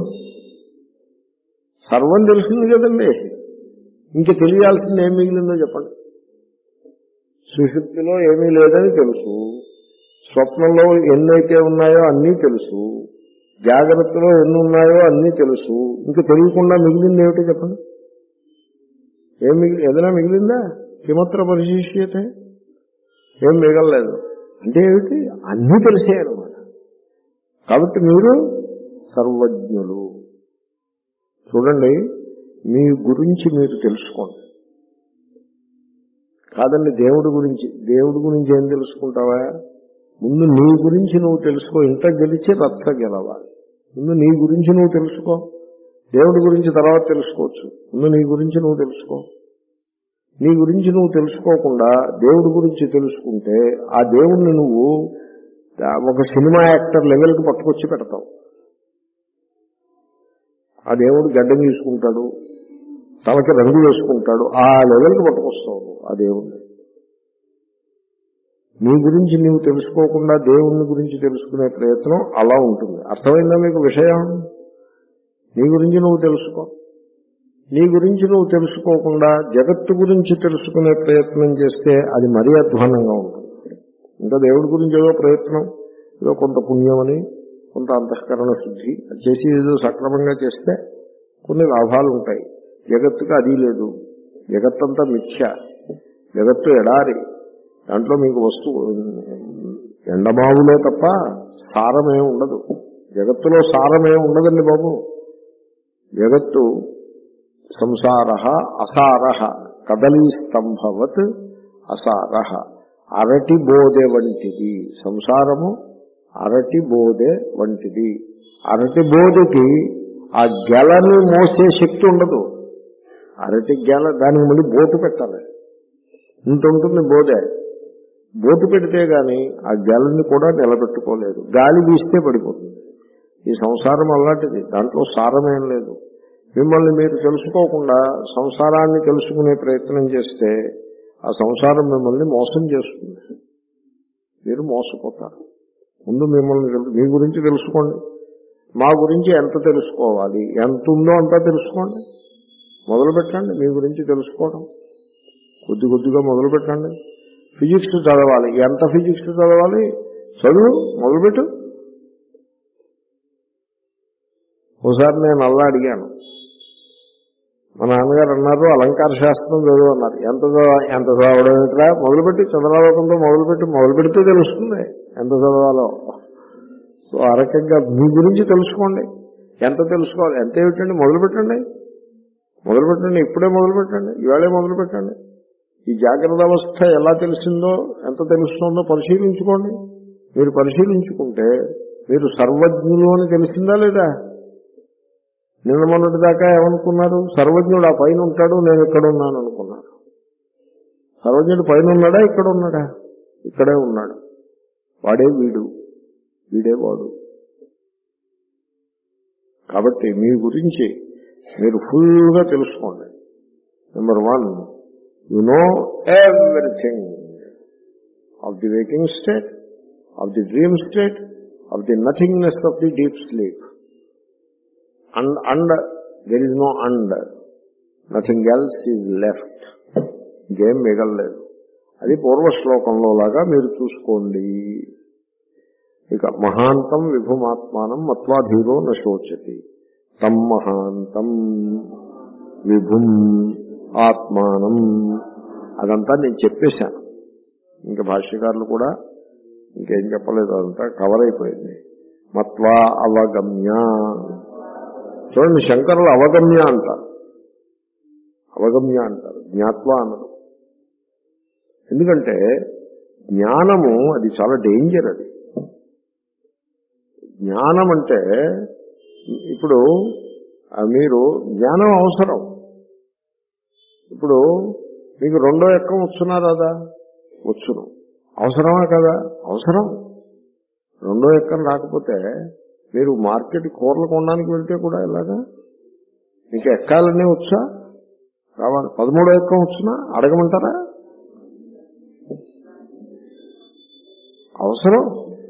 సర్వం తెలిసింది కదండి, ఇంక తెలియాల్సింది ఏం మిగిలిందో చెప్పండి. సుషుప్తిలో ఏమీ లేదని తెలుసు, స్వప్నంలో ఎన్నైతే ఉన్నాయో అన్నీ తెలుసు, జాగ్రత్తలో ఎన్ని ఉన్నాయో అన్నీ తెలుసు. ఇంకా తెలియకుండా మిగిలింది ఏమిటో చెప్పండి. ఏం మిగిలి ఏదైనా మిగిలిందా? కిమత్ర పరిశిష్యతే, ఏం మిగలలేదు. అంటే ఏమిటి? అన్నీ తెలిసే అన్నమాట. కాబట్టి మీరు సర్వజ్ఞులు. చూడండి, మీ గురించి మీరు తెలుసుకోండి. కాదండి దేవుడి గురించి, దేవుడి గురించి ఏం తెలుసుకుంటావా? ముందు నీ గురించి నువ్వు తెలుసుకో. ఇంత గెలిచి రచ్చ గెలవాలి. ముందు నీ గురించి నువ్వు తెలుసుకో. దేవుడి గురించి తర్వాత తెలుసుకోవచ్చు, ముందు నీ గురించి నువ్వు తెలుసుకో. నీ గురించి నువ్వు తెలుసుకోకుండా దేవుడి గురించి తెలుసుకుంటే ఆ దేవుడిని నువ్వు ఒక సినిమా యాక్టర్ లెవెల్కి పట్టుకొచ్చి పెడతావు. ఆ దేవుడు గడ్డం తీసుకుంటాడు, తనకి రంగు వేసుకుంటాడు, ఆ లెవెల్కి పట్టుకొస్తావు ఆ దేవుడిని. నీ గురించి నీవు తెలుసుకోకుండా దేవుని గురించి తెలుసుకునే ప్రయత్నం అలా ఉంటుంది. అర్థమైందా మీకు విషయం? నీ గురించి నువ్వు తెలుసుకో. నీ గురించి నువ్వు తెలుసుకోకుండా జగత్తు గురించి తెలుసుకునే ప్రయత్నం చేస్తే అది మరీ అధ్వానంగా ఉంటుంది. ఇంకా దేవుడి గురించి ఏదో ప్రయత్నం, ఏదో కొంత పుణ్యమని, కొంత అంతఃకరణ శుద్ధి చేసి ఏదో సక్రమంగా చేస్తే కొన్ని లాభాలు ఉంటాయి. జగత్తుకి అది లేదు. జగత్తంతా మిథ్య, జగత్తు ఎడారి, దాంట్లో మీకు వస్తువు ఎండమావులే తప్ప సారమే ఉండదు. జగత్తులో సారమే ఉండదండి బాబు. జగత్తు సంసార అసార, కదలీ స్తంభవత్ అసార, అరటి బోధె వంటిది. సంసారము అరటి బోధె వంటిది. అరటి బోధెకి ఆ గెలని మోసే శక్తి ఉండదు. అరటి గెల, దానికి మళ్ళీ బోటు పెట్టాలి, ఇంత ఉంటుంది బోధె. బోటు పెడితే గాని ఆ గెలని కూడా నిలబెట్టుకోలేదు, గాలి వీస్తే పడిపోతుంది. ఈ సంసారం అలాంటిది, దాంట్లో సారమేం లేదు. మిమ్మల్ని మీరు తెలుసుకోకుండా సంసారాన్ని తెలుసుకునే ప్రయత్నం చేస్తే ఆ సంసారం మిమ్మల్ని మోసం చేస్తుంది, మీరు మోసపోతారు. ముందు మిమ్మల్ని మీ గురించి తెలుసుకోండి. మా గురించి ఎంత తెలుసుకోవాలి, ఎంత ఉందో అంతా తెలుసుకోండి. మొదలు పెట్టండి మీ గురించి తెలుసుకోవడం, కొద్ది కొద్దిగా మొదలు పెట్టండి. ఫిజిక్స్ చదవాలి, ఎంత ఫిజిక్స్ చదవాలి, చదువు మొదలుపెట్టు. ఒకసారి నేను అలా అడిగాను, మా నాన్నగారు అన్నారు అలంకార శాస్త్రం చదువు అన్నారు. ఎంత ఎంత చదవడం ఏంట్రా, మొదలుపెట్టి చంద్రాలోకంతో మొదలుపెట్టి మొదలు పెడితే తెలుస్తుంది ఎంత చదవాలో. సో ఆ రకంగా మీ గురించి తెలుసుకోండి. ఎంత తెలుసుకోవాలి, ఎంత ఏమిటండి, మొదలు పెట్టండి మొదలు పెట్టండి ఇప్పుడే మొదలు పెట్టండి, ఇవాళే మొదలు పెట్టండి. ఈ జాగ్రత్త అవస్థ ఎలా తెలిసిందో, ఎంత తెలుస్తుందో పరిశీలించుకోండి. మీరు పరిశీలించుకుంటే మీరు సర్వజ్ఞులు అని తెలిసిందా లేదా? నిన్న మొన్నటి దాకా ఏమనుకున్నారు? సర్వజ్ఞుడు ఆ పైన ఉంటాడు, నేను ఇక్కడ ఉన్నాను అనుకున్నారు. సర్వజ్ఞుడు పైన ఉన్నాడా, ఇక్కడ ఉన్నాడా? ఇక్కడే ఉన్నాడు. వాడే వీడు, వీడే వాడు. కాబట్టి మీ గురించి మీరు ఫుల్గా తెలుసుకోండి. Number one, you know everything of the waking state, of the dream state, of the nothingness of the deep sleep. And, and there is no and. Nothing else is left. ఇంకేం మిగలలేదు. అది పూర్వ శ్లోకంలో లాగా మీరు చూసుకోండి. ఇక మహాంతం విభుమాత్మానం మత్వాధీరో నశోచతి. తం మహాంతం విభుం ఆత్మానం, అదంతా నేను చెప్పేశాను. ఇంకా భాష్యకారులు కూడా ఇంకేం చెప్పలేదు, అదంతా కవర్ అయిపోయింది. మత్వా అవగమ్య, చూడండి శంకరులు అవగమ్య అంటారు, అవగమ్య అంటారు, జ్ఞాత్వ అన్నారు. ఎందుకంటే జ్ఞానము అది చాలా డేంజర్. అది జ్ఞానం అంటే, ఇప్పుడు మీరు జ్ఞానం అవసరం. ఇప్పుడు మీకు రెండో ఎక్కం వచ్చునా రాదా? వచ్చును. అవసరమా కదా? అవసరం. రెండో ఎక్కం రాకపోతే మీరు మార్కెట్ కూరలు కొనడానికి వెళ్తే కూడా ఇలాగా మీకు ఎక్కాలనే వచ్చా? రావాలి. పదమూడో ఎక్కం వచ్చినా అడగమంటారా? అవసరం.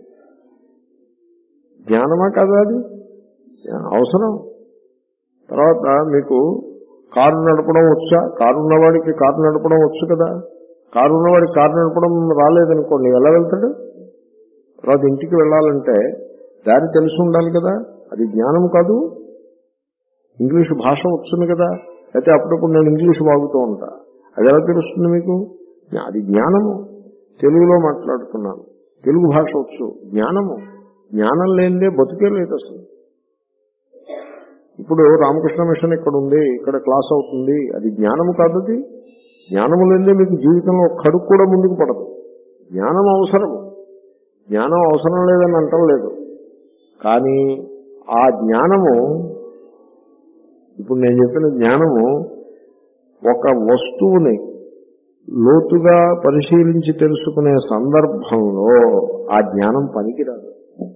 జ్ఞానమా కదా అది? అవసరం. తర్వాత మీకు కారు నడపడం వచ్చా? కారు ఉన్నవాడికి కారు నడపడం వచ్చు కదా. కారు ఉన్నవాడికి కారు నడపడం రాలేదనుకోండి, ఎలా వెళ్తాడు? తర్వాత ఇంటికి వెళ్ళాలంటే దారి తెలిసి ఉండాలి కదా. అది జ్ఞానం కాదు. ఇంగ్లీషు భాష వచ్చును కదా, అయితే అప్పుడప్పుడు నేను ఇంగ్లీషు వాగుతూ ఉంటా, అది ఎలా తెలుస్తుంది మీకు? అది జ్ఞానము. తెలుగులో మాట్లాడుతున్నాను, తెలుగు భాష వచ్చు, జ్ఞానము. జ్ఞానం లేనిదే బతుకే లేదు అసలు. ఇప్పుడు రామకృష్ణ మిషన్ ఇక్కడ ఉంది, ఇక్కడ క్లాస్ అవుతుంది, అది జ్ఞానము కాదు. అది జ్ఞానము లేనిదే మీకు జీవితంలో ఒక్క అడుగు కూడా ముందుకు పడదు. జ్ఞానం అవసరము. జ్ఞానం అవసరం లేదని అంటం లేదు, కానీ ఆ జ్ఞానము, ఇప్పుడు నేను చెప్పిన జ్ఞానము ఒక వస్తువుని లోతుగా పరిశీలించి తెలుసుకునే సందర్భంలో ఆ జ్ఞానం పనికిరాదు.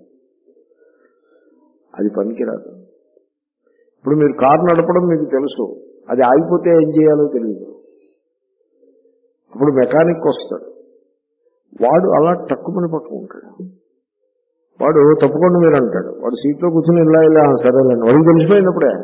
అది పనికిరాదు. ఇప్పుడు మీరు కారు నడపడం మీకు తెలుసు, అది ఆగిపోతే ఏం చేయాలో తెలియదు. అప్పుడు మెకానిక్ వస్తాడు, వాడు అలా టక్కుమని పట్టుకుంటాడు. వాడు తప్పకుండా మీరు అంటాడు, వాడు సీట్లో కూర్చొని ఇలా ఇలా సరేలేండి, వాడికి తెలిసిపోయినప్పుడే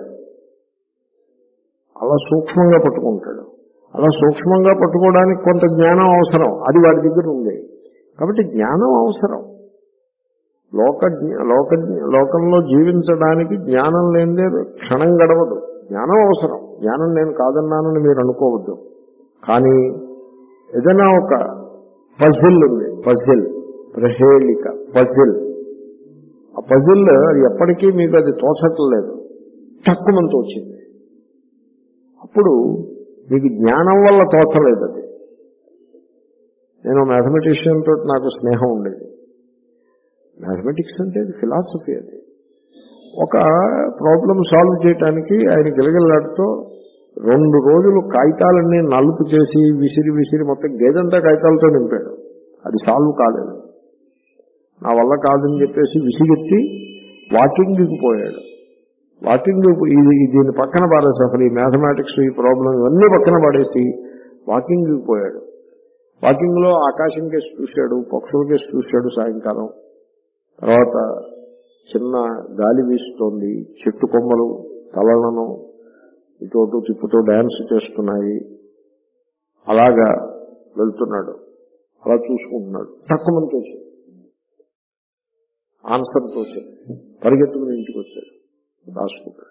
అలా సూక్ష్మంగా పట్టుకుంటాడు. అలా సూక్ష్మంగా పట్టుకోవడానికి కొంత జ్ఞానం అవసరం, అది వాడి దగ్గర ఉంది. కాబట్టి జ్ఞానం అవసరం. లోక లోక లోకంలో జీవించడానికి జ్ఞానం లేనిదే క్షణం గడవదు. జ్ఞానం అవసరం. జ్ఞానం నేను కాదన్నానని మీరు అనుకోవద్దు. కానీ ఏదైనా ఒక పజిల్ ఉంది, పజిల్, ప్రహేళిక, పజిల్. ఆ పజిల్ అది ఎప్పటికీ మీకు అది తోచట్లేదు, తక్కువంత వచ్చింది. అప్పుడు మీకు జ్ఞానం వల్ల తోచలేదు అది. నేను మ్యాథమెటిషియన్ తోటి నాకు స్నేహం ఉండేది. మ్యాథమెటిక్స్ అంటే అది ఫిలాసఫీ. అది ఒక ప్రాబ్లం సాల్వ్ చేయడానికి ఆయన గిలగిలాడుతూ రెండు రోజులు కాగితాలన్నీ నలుపు చేసి విసిరి విసిరి మొత్తం గేదంతా కాగితాలతో నింపాడు. అది సాల్వ్ కాలేదు. నా వల్ల కాదని చెప్పేసి విసిగెత్తి వాకింగ్కి పోయాడు. వాకింగ్ ఇది దీన్ని పక్కన పాడేసి అసలు ఈ మ్యాథమెటిక్స్ ఈ ప్రాబ్లం ఇవన్నీ పక్కన పడేసి వాకింగ్కి పోయాడు. వాకింగ్ లో ఆకాశం కేసి చూశాడు, పక్షుల కేసి చూశాడు. సాయంకాలం తర్వాత చిన్న గాలి వీస్తోంది, చెట్టు కొమ్మలు తలలను ఇటు తిప్పుతూ డాన్స్ చేస్తున్నాయి. అలాగా వెళ్తున్నాడు, అలా చూసుకుంటున్నాడు. తక్కువ తోచి ఆన్సర్ తోచి పరిగెత్తుకుని ఇంటికి వచ్చాడు, రాసుకుంటాడు.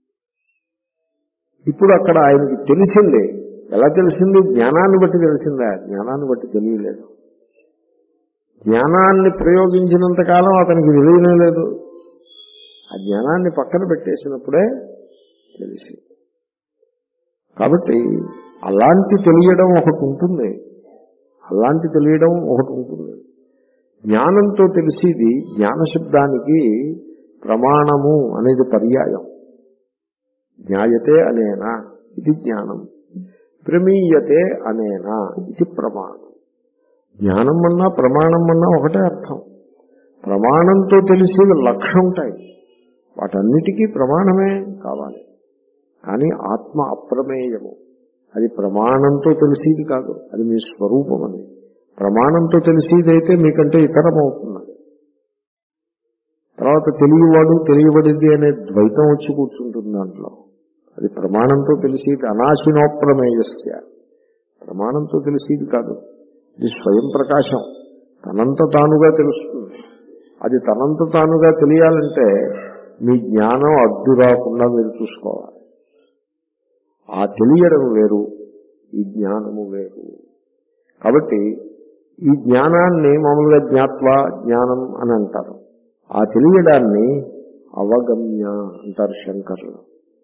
ఇప్పుడు అక్కడ ఆయనకి తెలిసిందే. ఎలా తెలిసింది? జ్ఞానాన్ని బట్టి తెలిసిందా? జ్ఞానాన్ని బట్టి తెలియలేదు. జ్ఞానాన్ని ప్రయోగించినంత కాలం అతనికి తెలియనే లేదు. ఆ జ్ఞానాన్ని పక్కన పెట్టేసినప్పుడే తెలిసింది. కాబట్టి అలాంటి తెలియడం ఒకటి ఉంటుంది, అలాంటి తెలియడం ఒకటి ఉంటుంది. జ్ఞానంతో తెలిసేది, జ్ఞానశబ్దానికి ప్రమాణము అనేది పర్యాయం. జ్ఞాయతే అనేనా ఇది జ్ఞానం, ప్రమీయతే అనేనా ఇది ప్రమాణం. జ్ఞానం అన్నా ప్రమాణం అన్నా ఒకటే అర్థం. ప్రమాణంతో తెలిసేవి లక్షం ఉంటాయి, వాటన్నిటికీ ప్రమాణమే కావాలి. కానీ ఆత్మ అప్రమేయము, అది ప్రమాణంతో తెలిసేది కాదు, అది మీ స్వరూపం. అని ప్రమాణంతో తెలిసేది అయితే మీకంటే ఇతరం అవుతున్నది. తర్వాత తెలియవాడు తెలియబడింది అనే ద్వైతం వచ్చి కూర్చుంటుంది దాంట్లో. అది ప్రమాణంతో తెలిసేది అనాశినోప్రమేయస్య, ప్రమాణంతో తెలిసేది కాదు. ఇది స్వయం ప్రకాశం, తనంత తానుగా తెలుస్తుంది. అది తనంత తానుగా తెలియాలంటే మీ జ్ఞానం అడ్డు రాకుండా మీరు చూసుకోవాలి. ఆ తెలియడం వేరు, ఈ జ్ఞానము వేరు. కాబట్టి ఈ జ్ఞానాన్ని మామూలుగా జ్ఞాత్వ జ్ఞానం అని అంటారు. ఆ తెలియడాన్ని అవగమ్య అంటారు శంకర్లు.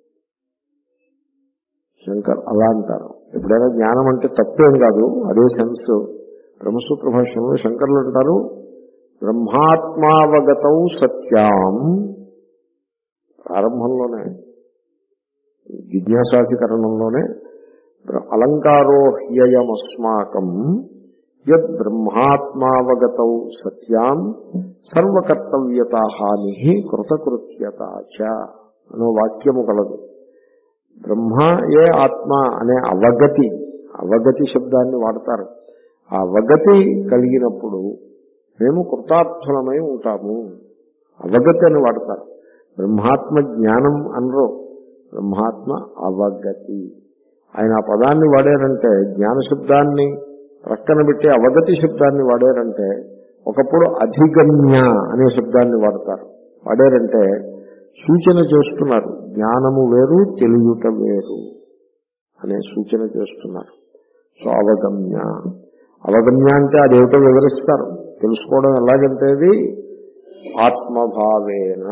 శంకర్ అలా అంటారు. ఎప్పుడైనా జ్ఞానం అంటే తప్పేం కాదు, అదే సెన్స్. బ్రహ్మసూత్ర భాష్యంలో శంకర్లు అంటారు, బ్రహ్మాత్మావగతౌ సత్యాం, ప్రారంభంలోనే జిజ్ఞాసాధికరణంలోనే అలంకారో హ్యయమస్మాకం యద్ బ్రహ్మాత్మావగతౌ సత్యాం సర్వకర్తవ్యతా హాని కృతకృత్యత చ అనో వాక్యము కలదు. బ్రహ్మ ఏ ఆత్మ అనే అవగతి, అవగతి శబ్దాన్ని వాడతారు. ఆ అవగతి కలిగినప్పుడు మేము కృతార్థులమై ఉంటాము. అవగతి అని వాడతారు. బ్రహ్మాత్మ జ్ఞానం అనరు, బ్రహ్మాత్మ అవగతి. ఆయన ఆ పదాన్ని వాడారంటే, జ్ఞాన శబ్దాన్ని ప్రక్కన పెట్టి అవగతి శబ్దాన్ని వాడారంటే, ఒకప్పుడు అధిగమ్య అనే శబ్దాన్ని వాడతారు. వాడారంటే సూచన చేస్తున్నారు, జ్ఞానము వేరు తెలియట వేరు అనే సూచన చేస్తున్నారు. సో అవగమ్య, అవగమ్య అంటే అదేమిటో వివరిస్తారు. తెలుసుకోవడం ఎలాగంటే అది ఆత్మభావేన,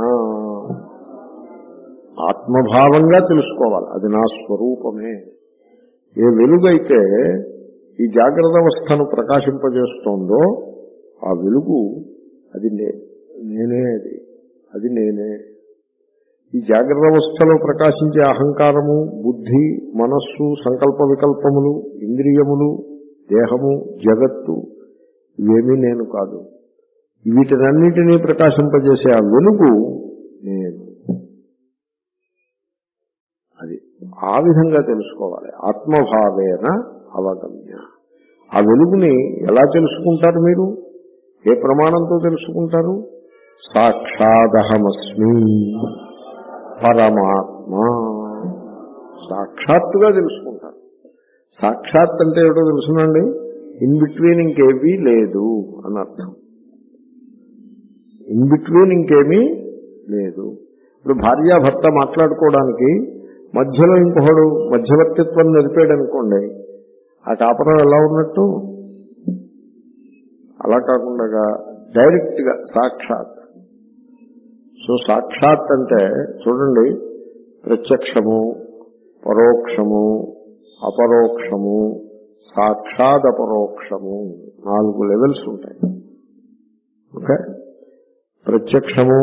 ఆత్మభావంగా తెలుసుకోవాలి. అది నా స్వరూపమే. ఏ వెలుగైతే ఈ జాగ్రత్త అవస్థను ప్రకాశింపజేస్తోందో ఆ వెలుగు అది నేనే, అది అది నేనే. ఈ జాగ్రత్త అవస్థలో ప్రకాశించే అహంకారము, బుద్ధి, మనస్సు, సంకల్ప వికల్పములు, ఇంద్రియములు, దేహము, జగత్తు ఇవేమీ నేను కాదు. వీటినన్నిటినీ ప్రకాశింపజేసే ఆ వెలుగు నేను. అది ఆ విధంగా తెలుసుకోవాలి. ఆత్మభావేన అవగమ్య. ఆ వెలుగుని ఎలా తెలుసుకుంటారు మీరు? ఏ ప్రమాణంతో తెలుసుకుంటారు? సాక్షాదహమస్మి పరమాత్మ. సాక్షాత్తుగా తెలుసుకుంటారు. సాక్షాత్ అంటే ఏమిటో తెలుసునండి. ఇన్ బిట్వీన్ ఇంకేమీ లేదు అని అర్థం. ఇన్ బిట్వీన్ ఇంకేమీ లేదు. ఇప్పుడు భార్యాభర్త మాట్లాడుకోవడానికి మధ్యలో ఇంకొకడు మధ్యవర్తిత్వం నిలిపాడు అనుకోండి, ఆ కాపురం ఎలా ఉన్నట్టు? అలా కాకుండా డైరెక్ట్ గా సాక్షాత్. సో సాక్షాత్ అంటే చూడండి, ప్రత్యక్షము, పరోక్షము, అపరోక్షము, సాక్షాత్ అపరోక్షము, నాలుగు లెవెల్స్ ఉంటాయి. ఓకే, ప్రత్యక్షము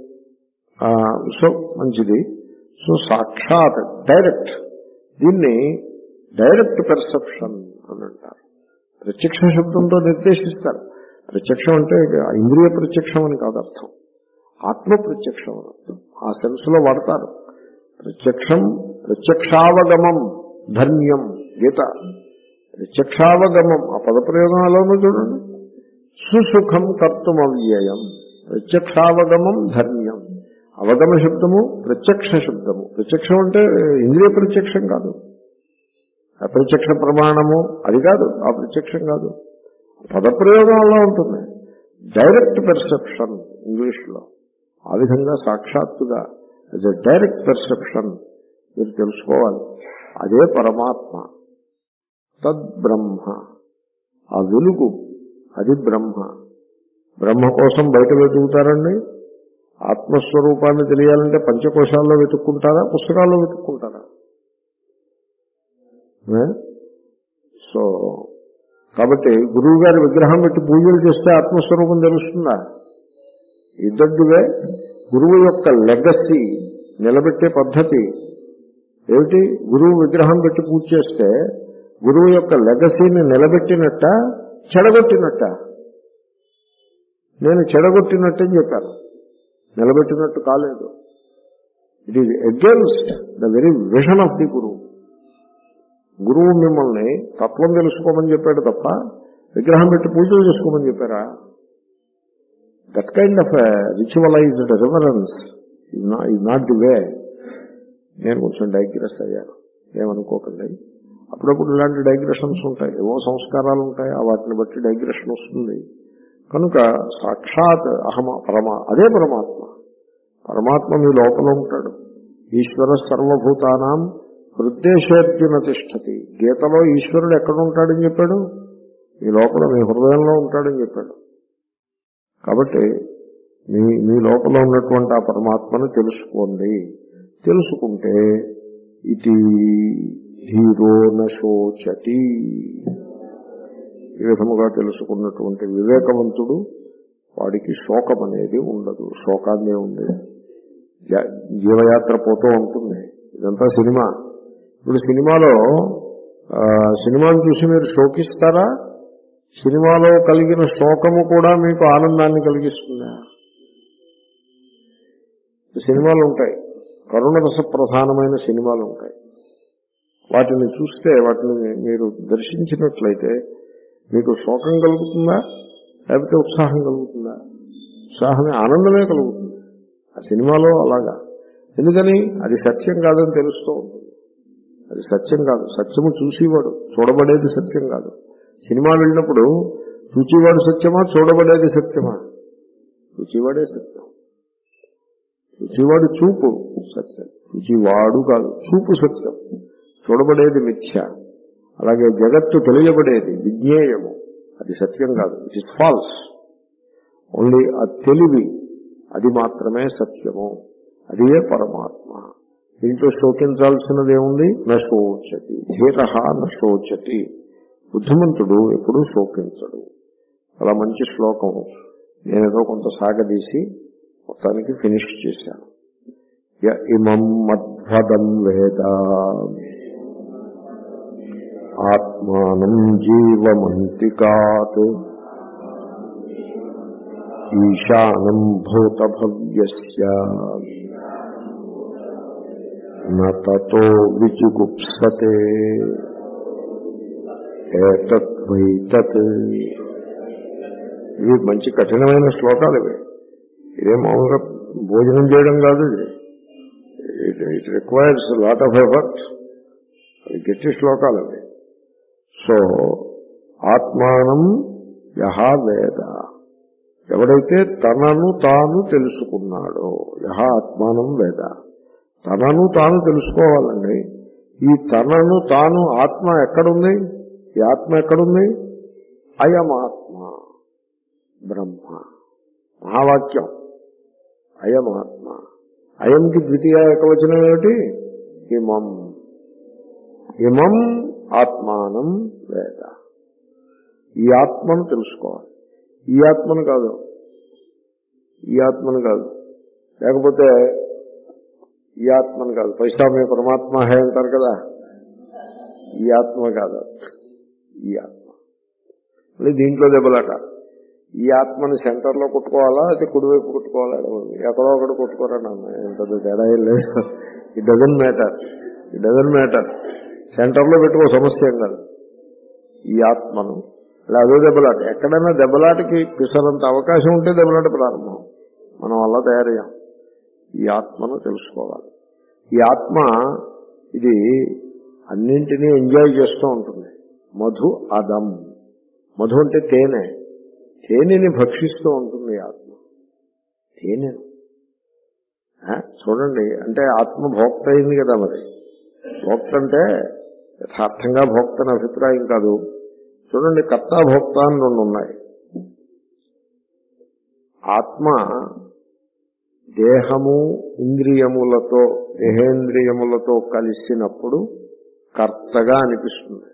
సో మంచిది. సో సాక్షాత్ డైరెక్ట్, దీన్ని డైరెక్ట్ పెర్సెప్షన్ అని అంటారు. ప్రత్యక్ష శబ్దంతో నిర్దేశిస్తారు. ప్రత్యక్షం అంటే ఇంద్రియ ప్రత్యక్షం అని కాదు అర్థం, ఆత్మ ప్రత్యక్షం అని అర్థం. ఆ సెన్స్ లో వాడతారు. ప్రత్యక్షం, ప్రత్యక్షావగమం ధన్యం. గీత ప్రత్యక్షావగమం ఆ పదప్రయోగం అలానో చూడండి. సుసుఖం కర్తుం అవ్యయం, ప్రత్యక్షావగమం ధన్యం. అవగమ శబ్దము ప్రత్యక్ష శబ్దము. ప్రత్యక్షం అంటే ఇంద్రియ ప్రత్యక్షం కాదు, అప్రత్యక్ష ప్రమాణము అది కాదు, ఆ ప్రత్యక్షం కాదు. పదప్రయోగం అలా ఉంటుంది. డైరెక్ట్ పెర్సెప్షన్ ఇంగ్లీష్ లో. ఆ విధంగా సాక్షాత్తుగా యాజ్ ఎ డైరెక్ట్ పెర్సెప్షన్ మీరు తెలుసుకోవాలి. అదే పరమాత్మ, తద్బ్రహ్మ. ఆ వెలుగు అది బ్రహ్మ. బ్రహ్మ కోసం బయట వెతుకుతారండి. ఆత్మస్వరూపాన్ని తెలియాలంటే పంచకోశాల్లో వెతుక్కుంటారా, పుస్తకాల్లో వెతుక్కుంటారా? సో కాబట్టి గురువు గారి విగ్రహం పెట్టి పూజలు చేస్తే ఆత్మస్వరూపం తెలుస్తుందా? ఇద్దరివే. గురువు యొక్క లెగసీ నిలబెట్టే పద్ధతి ఏమిటి? గురువు విగ్రహం పెట్టి పూజ చేస్తే గురువు యొక్క లెగసీని నిలబెట్టినట్ట, చెడగొట్టినట్ట? నేను చెడగొట్టినట్టని చెప్పాను, నిలబెట్టినట్టు కాలేదు. It is against the very vision of the గురువు. గురువు మిమ్మల్ని తత్వం తెలుసుకోమని చెప్పాడు తప్ప విగ్రహం పెట్టి పూజలు చేసుకోమని చెప్పారా? That kind of ritualised reverence is not the way. నేను కొంచెం డైగ్రెస్ అయ్యాను, ఏమనుకోకండి. అప్పుడప్పుడు ఇలాంటి డైగ్రెషన్స్ ఉంటాయి, ఏవో సంస్కారాలు ఉంటాయి, ఆ వాటిని బట్టి డైగ్రెషన్ వస్తుంది. కనుక సాక్షాత్ అహమ పరమా అదే పరమాత్మ. పరమాత్మ మీ లోపల ఉంటాడు. ఈశ్వర సర్వభూతానాం హృద్దేశేర్జున తిష్టతి. గీతలో ఈశ్వరుడు ఎక్కడ ఉంటాడని చెప్పాడు? మీ లోపల, మీ హృదయంలో ఉంటాడని చెప్పాడు. కాబట్టి మీ మీ లోపల ఉన్నటువంటి ఆ పరమాత్మను తెలుసుకోండి. తెలుసుకుంటే ఇది ధీరో నశోచతి. ఈ విధముగా తెలుసుకున్నటువంటి వివేకవంతుడు వాడికి శోకం అనేది ఉండదు. శోకాన్నే ఉంది. జీవయాత్ర పోతూ ఉంటుంది. ఇదంతా సినిమా. ఇప్పుడు సినిమాలో సినిమాను చూసి మీరు శోకిస్తారా? సినిమాలో కలిగిన శోకము కూడా మీకు ఆనందాన్ని కలిగిస్తుందా? సినిమాలు ఉంటాయి, కరుణరస ప్రధానమైన సినిమాలు ఉంటాయి. వాటిని చూస్తే, వాటిని మీరు దర్శించినట్లయితే మీకు శోకం కలుగుతుందా, లేకపోతే ఉత్సాహం కలుగుతుందా? ఉత్సాహమే, ఆనందమే కలుగుతుంది ఆ సినిమాలో. అలాగా. ఎందుకని? అది సత్యం కాదని తెలుస్తూ ఉంటుంది. అది సత్యం కాదు. సత్యము చూసేవాడు, చూడబడేది సత్యం కాదు. సినిమా వెళ్ళినప్పుడు చూచేవాడు సత్యమా, చూడబడేది సత్యమా? చూచేవాడే సత్యం. చూచేవాడు చూపు సత్యం, చూచేవాడు కాదు, చూపు సత్యం. చూడబడేది మిథ్య. అలాగే జగత్తు తెలియబడేది విజ్ఞేయము, అది సత్యం కాదు, ఇట్ ఇస్ ఫాల్స్. ఓన్లీ ఆ తెలివి, అది మాత్రమే సత్యము. అదే పరమాత్మ. దీంట్లో శోకించాల్సినది ఏముంది? నశోచతి. ధీర నశోచతి. బుద్ధిమంతుడు ఎప్పుడూ శోకించడు. అలా మంచి శ్లోకం నేనేదో కొంత సాగదీసి మొత్తానికి ఫినిష్ చేశాను. య ఇమం మద్భదం వేద ఆత్మానం జీవమంతికాత్ ఈశానం భూతభవ్యస్య నతో విజుగుప్సతే ఏతద్వైతత్. ఇవి మంచి కఠినమైన శ్లోకాలు. ఇవి ఇదే మామూలుగా భోజనం చేయడం కాదు. ఇది it requires lot of effort. అవి గట్టి శ్లోకాలు అవి. సో ఆత్మానం యహ వేద, ఎవడైతే తనను తాను తెలుసుకున్నాడో, యహ ఆత్మానం వేద, తనను తాను తెలుసుకోవాలండి. ఈ తనను తాను ఆత్మ ఎక్కడుంది? ఈ ఆత్మ ఎక్కడుంది? అయమాత్మ బ్రహ్మ. మహావాక్యం అయమాత్మ. అయంకి ద్వితీయ ఏకవచనం ఏమిటి? ఇమం. ఇమం ఆత్మానం వేద. ఈ ఆత్మను తెలుసుకోవాలి. ఈ ఆత్మను కాదు, ఈ ఆత్మను కాదు, లేకపోతే ఈ ఆత్మను కాదు. పైసామే పరమాత్మ హే అంటారు కదా, ఈ ఆత్మ కాదు, ఈ ఆత్మ. మళ్ళీ దీంట్లో దెబ్బలాట. ఈ ఆత్మని సెంటర్లో కొట్టుకోవాలా, అయితే కుడివైపు కొట్టుకోవాలా? ఎక్కడో ఒకటి కొట్టుకోరా నాన్న, ఎంత తేడా ఏం లేదు. It doesn't matter, it doesn't matter. సెంటర్లో పెట్టుకో, సమస్య ఏం కాదు. ఈ ఆత్మను అలా అదో దెబ్బలాట. ఎక్కడైనా దెబ్బలాటకి పిసరంత అవకాశం ఉంటే దెబ్బలాట ప్రారంభం. మనం అలా తయారయ్యాం. ఈ ఆత్మను తెలుసుకోవాలి. ఈ ఆత్మ ఇది అన్నింటినీ ఎంజాయ్ చేస్తూ ఉంటుంది. మధు అదం. మధు అంటే తేనె. తేనెని భక్షిస్తూ ఉంటుంది ఆత్మ. తేనె చూడండి, అంటే ఆత్మ భోక్త అయింది కదా. మరి భోక్త అంటే యథార్థంగా భోక్త అని అభిప్రాయం కాదు. చూడండి, కర్త భోక్త అని రెండు ఉన్నాయి. ఆత్మ దేహము ఇంద్రియములతో దేహేంద్రియములతో కలిసినప్పుడు కర్తగా అనిపిస్తుంది.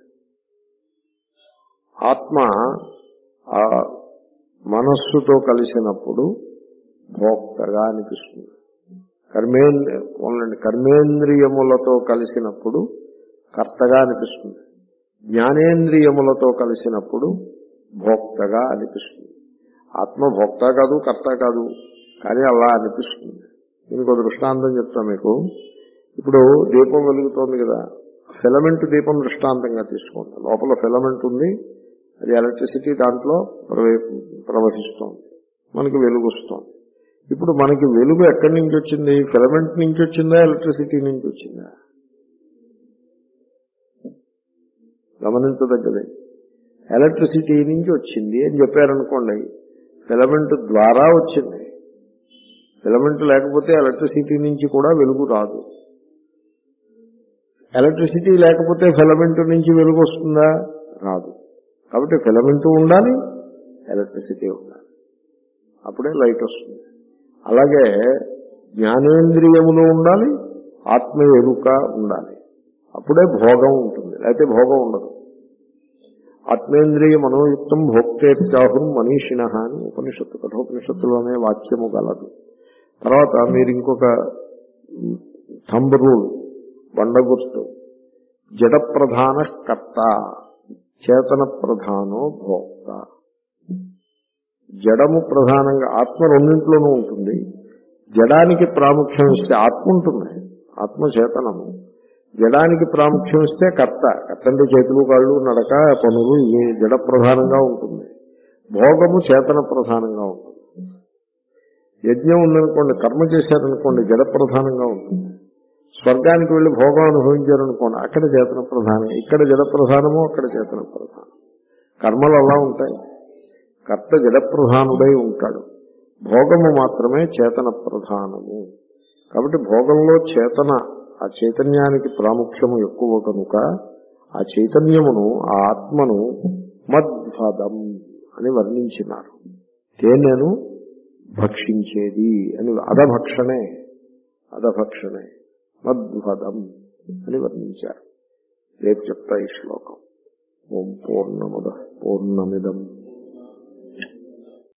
ఆత్మ ఆ మనస్సుతో కలిసినప్పుడు భోక్తగా అనిపిస్తుంది. కర్మేంద్రియ కర్మేంద్రియములతో కలిసినప్పుడు కర్తగా అనిపిస్తుంది. జ్ఞానేంద్రియములతో కలిసినప్పుడు భోక్తగా అనిపిస్తుంది. ఆత్మ భోక్త కాదు, కర్త కాదు, కానీ అలా అనిపిస్తుంది. దీనికి ఒక దృష్టాంతం చెప్తా మీకు. ఇప్పుడు దీపం వెలుగుతోంది కదా, ఫిలమెంట్ దీపం దృష్టాంతంగా తీసుకోండి. లోపల ఫిలమెంట్ ఉంది, అది ఎలక్ట్రిసిటీ దాంట్లో ప్రవహిస్తోంది, మనకి వెలుగు వస్తోంది. ఇప్పుడు మనకి వెలుగు ఎక్కడి నుంచి వచ్చింది? ఫిలమెంట్ నుంచి వచ్చిందా, ఎలక్ట్రిసిటీ నుంచి వచ్చిందా? గమనించదగ్గది. ఎలక్ట్రిసిటీ నుంచి వచ్చింది అని చెప్పారనుకోండి, ఫిలమెంట్ ద్వారా వచ్చింది. ఫిలమెంట్ లేకపోతే ఎలక్ట్రిసిటీ నుంచి కూడా వెలుగు రాదు. ఎలక్ట్రిసిటీ లేకపోతే ఫిలమెంట్ నుంచి వెలుగు వస్తుందా? రాదు. కాబట్టి ఫిలమెంట్ ఉండాలి, ఎలక్ట్రిసిటీ ఉండాలి, అప్పుడే లైట్ వస్తుంది. అలాగే జ్ఞానేంద్రియములు ఉండాలి, ఆత్మ ఎరుక ఉండాలి, అప్పుడే భోగం ఉంటుంది, లేకపోతే భోగం ఉండదు. ఆత్మేంద్రియ మనోయుక్తం భోక్తేత్యాహుం మనీషిణ అని ఉపనిషత్తు కఠోపనిషత్తులోనే వాక్యము గలదు. తర్వాత మీరు ఇంకొక థంబ్ రూల్, బండగుర్తు, జడ ప్రధాన కర్త, చేతన ప్రధానో భోక్త. జడము ప్రధానంగా, ఆత్మ రెండింట్లోనూ ఉంటుంది. జడానికి ప్రాముఖ్యం ఇస్తే ఆత్మ ఉంటుంది, ఆత్మ చేతనము. జడానికి ప్రాముఖ్యం ఇస్తే కర్త, కర్త అంటే చేతులు కాళ్ళు నడక పనులు, ఇవి జడ ప్రధానంగా ఉంటుంది. భోగము చేతన ప్రధానంగా ఉంటుంది. యజ్ఞం ఉందనుకోండి, కర్మ చేశారనుకోండి, జడ ప్రధానంగా ఉంటుంది. స్వర్గానికి వెళ్లి భోగం అనుభవించారనుకోండి, అక్కడ చేతన ప్రధానం. ఇక్కడ జడ ప్రధానము, అక్కడ చేతన ప్రధానం. కర్మలు అలా ఉంటాయి. కర్త జడ ప్రధానుడై ఉంటాడు, భోగము మాత్రమే చేతన ప్రధానము. కాబట్టి భోగంలో చేతన, ఆ చైతన్యానికి ప్రాముఖ్యము ఎక్కువ కనుక ఆ చైతన్యమును, ఆ ఆత్మను మద్భదం అని వర్ణించినారు. తేనెను భక్షించేది అని, అధభక్షణే, అధభక్షణే మద్భదం అని వర్ణించారు. రేపు చెప్తా ఈ శ్లోకం. ఓం పూర్ణముద పూర్ణమిదం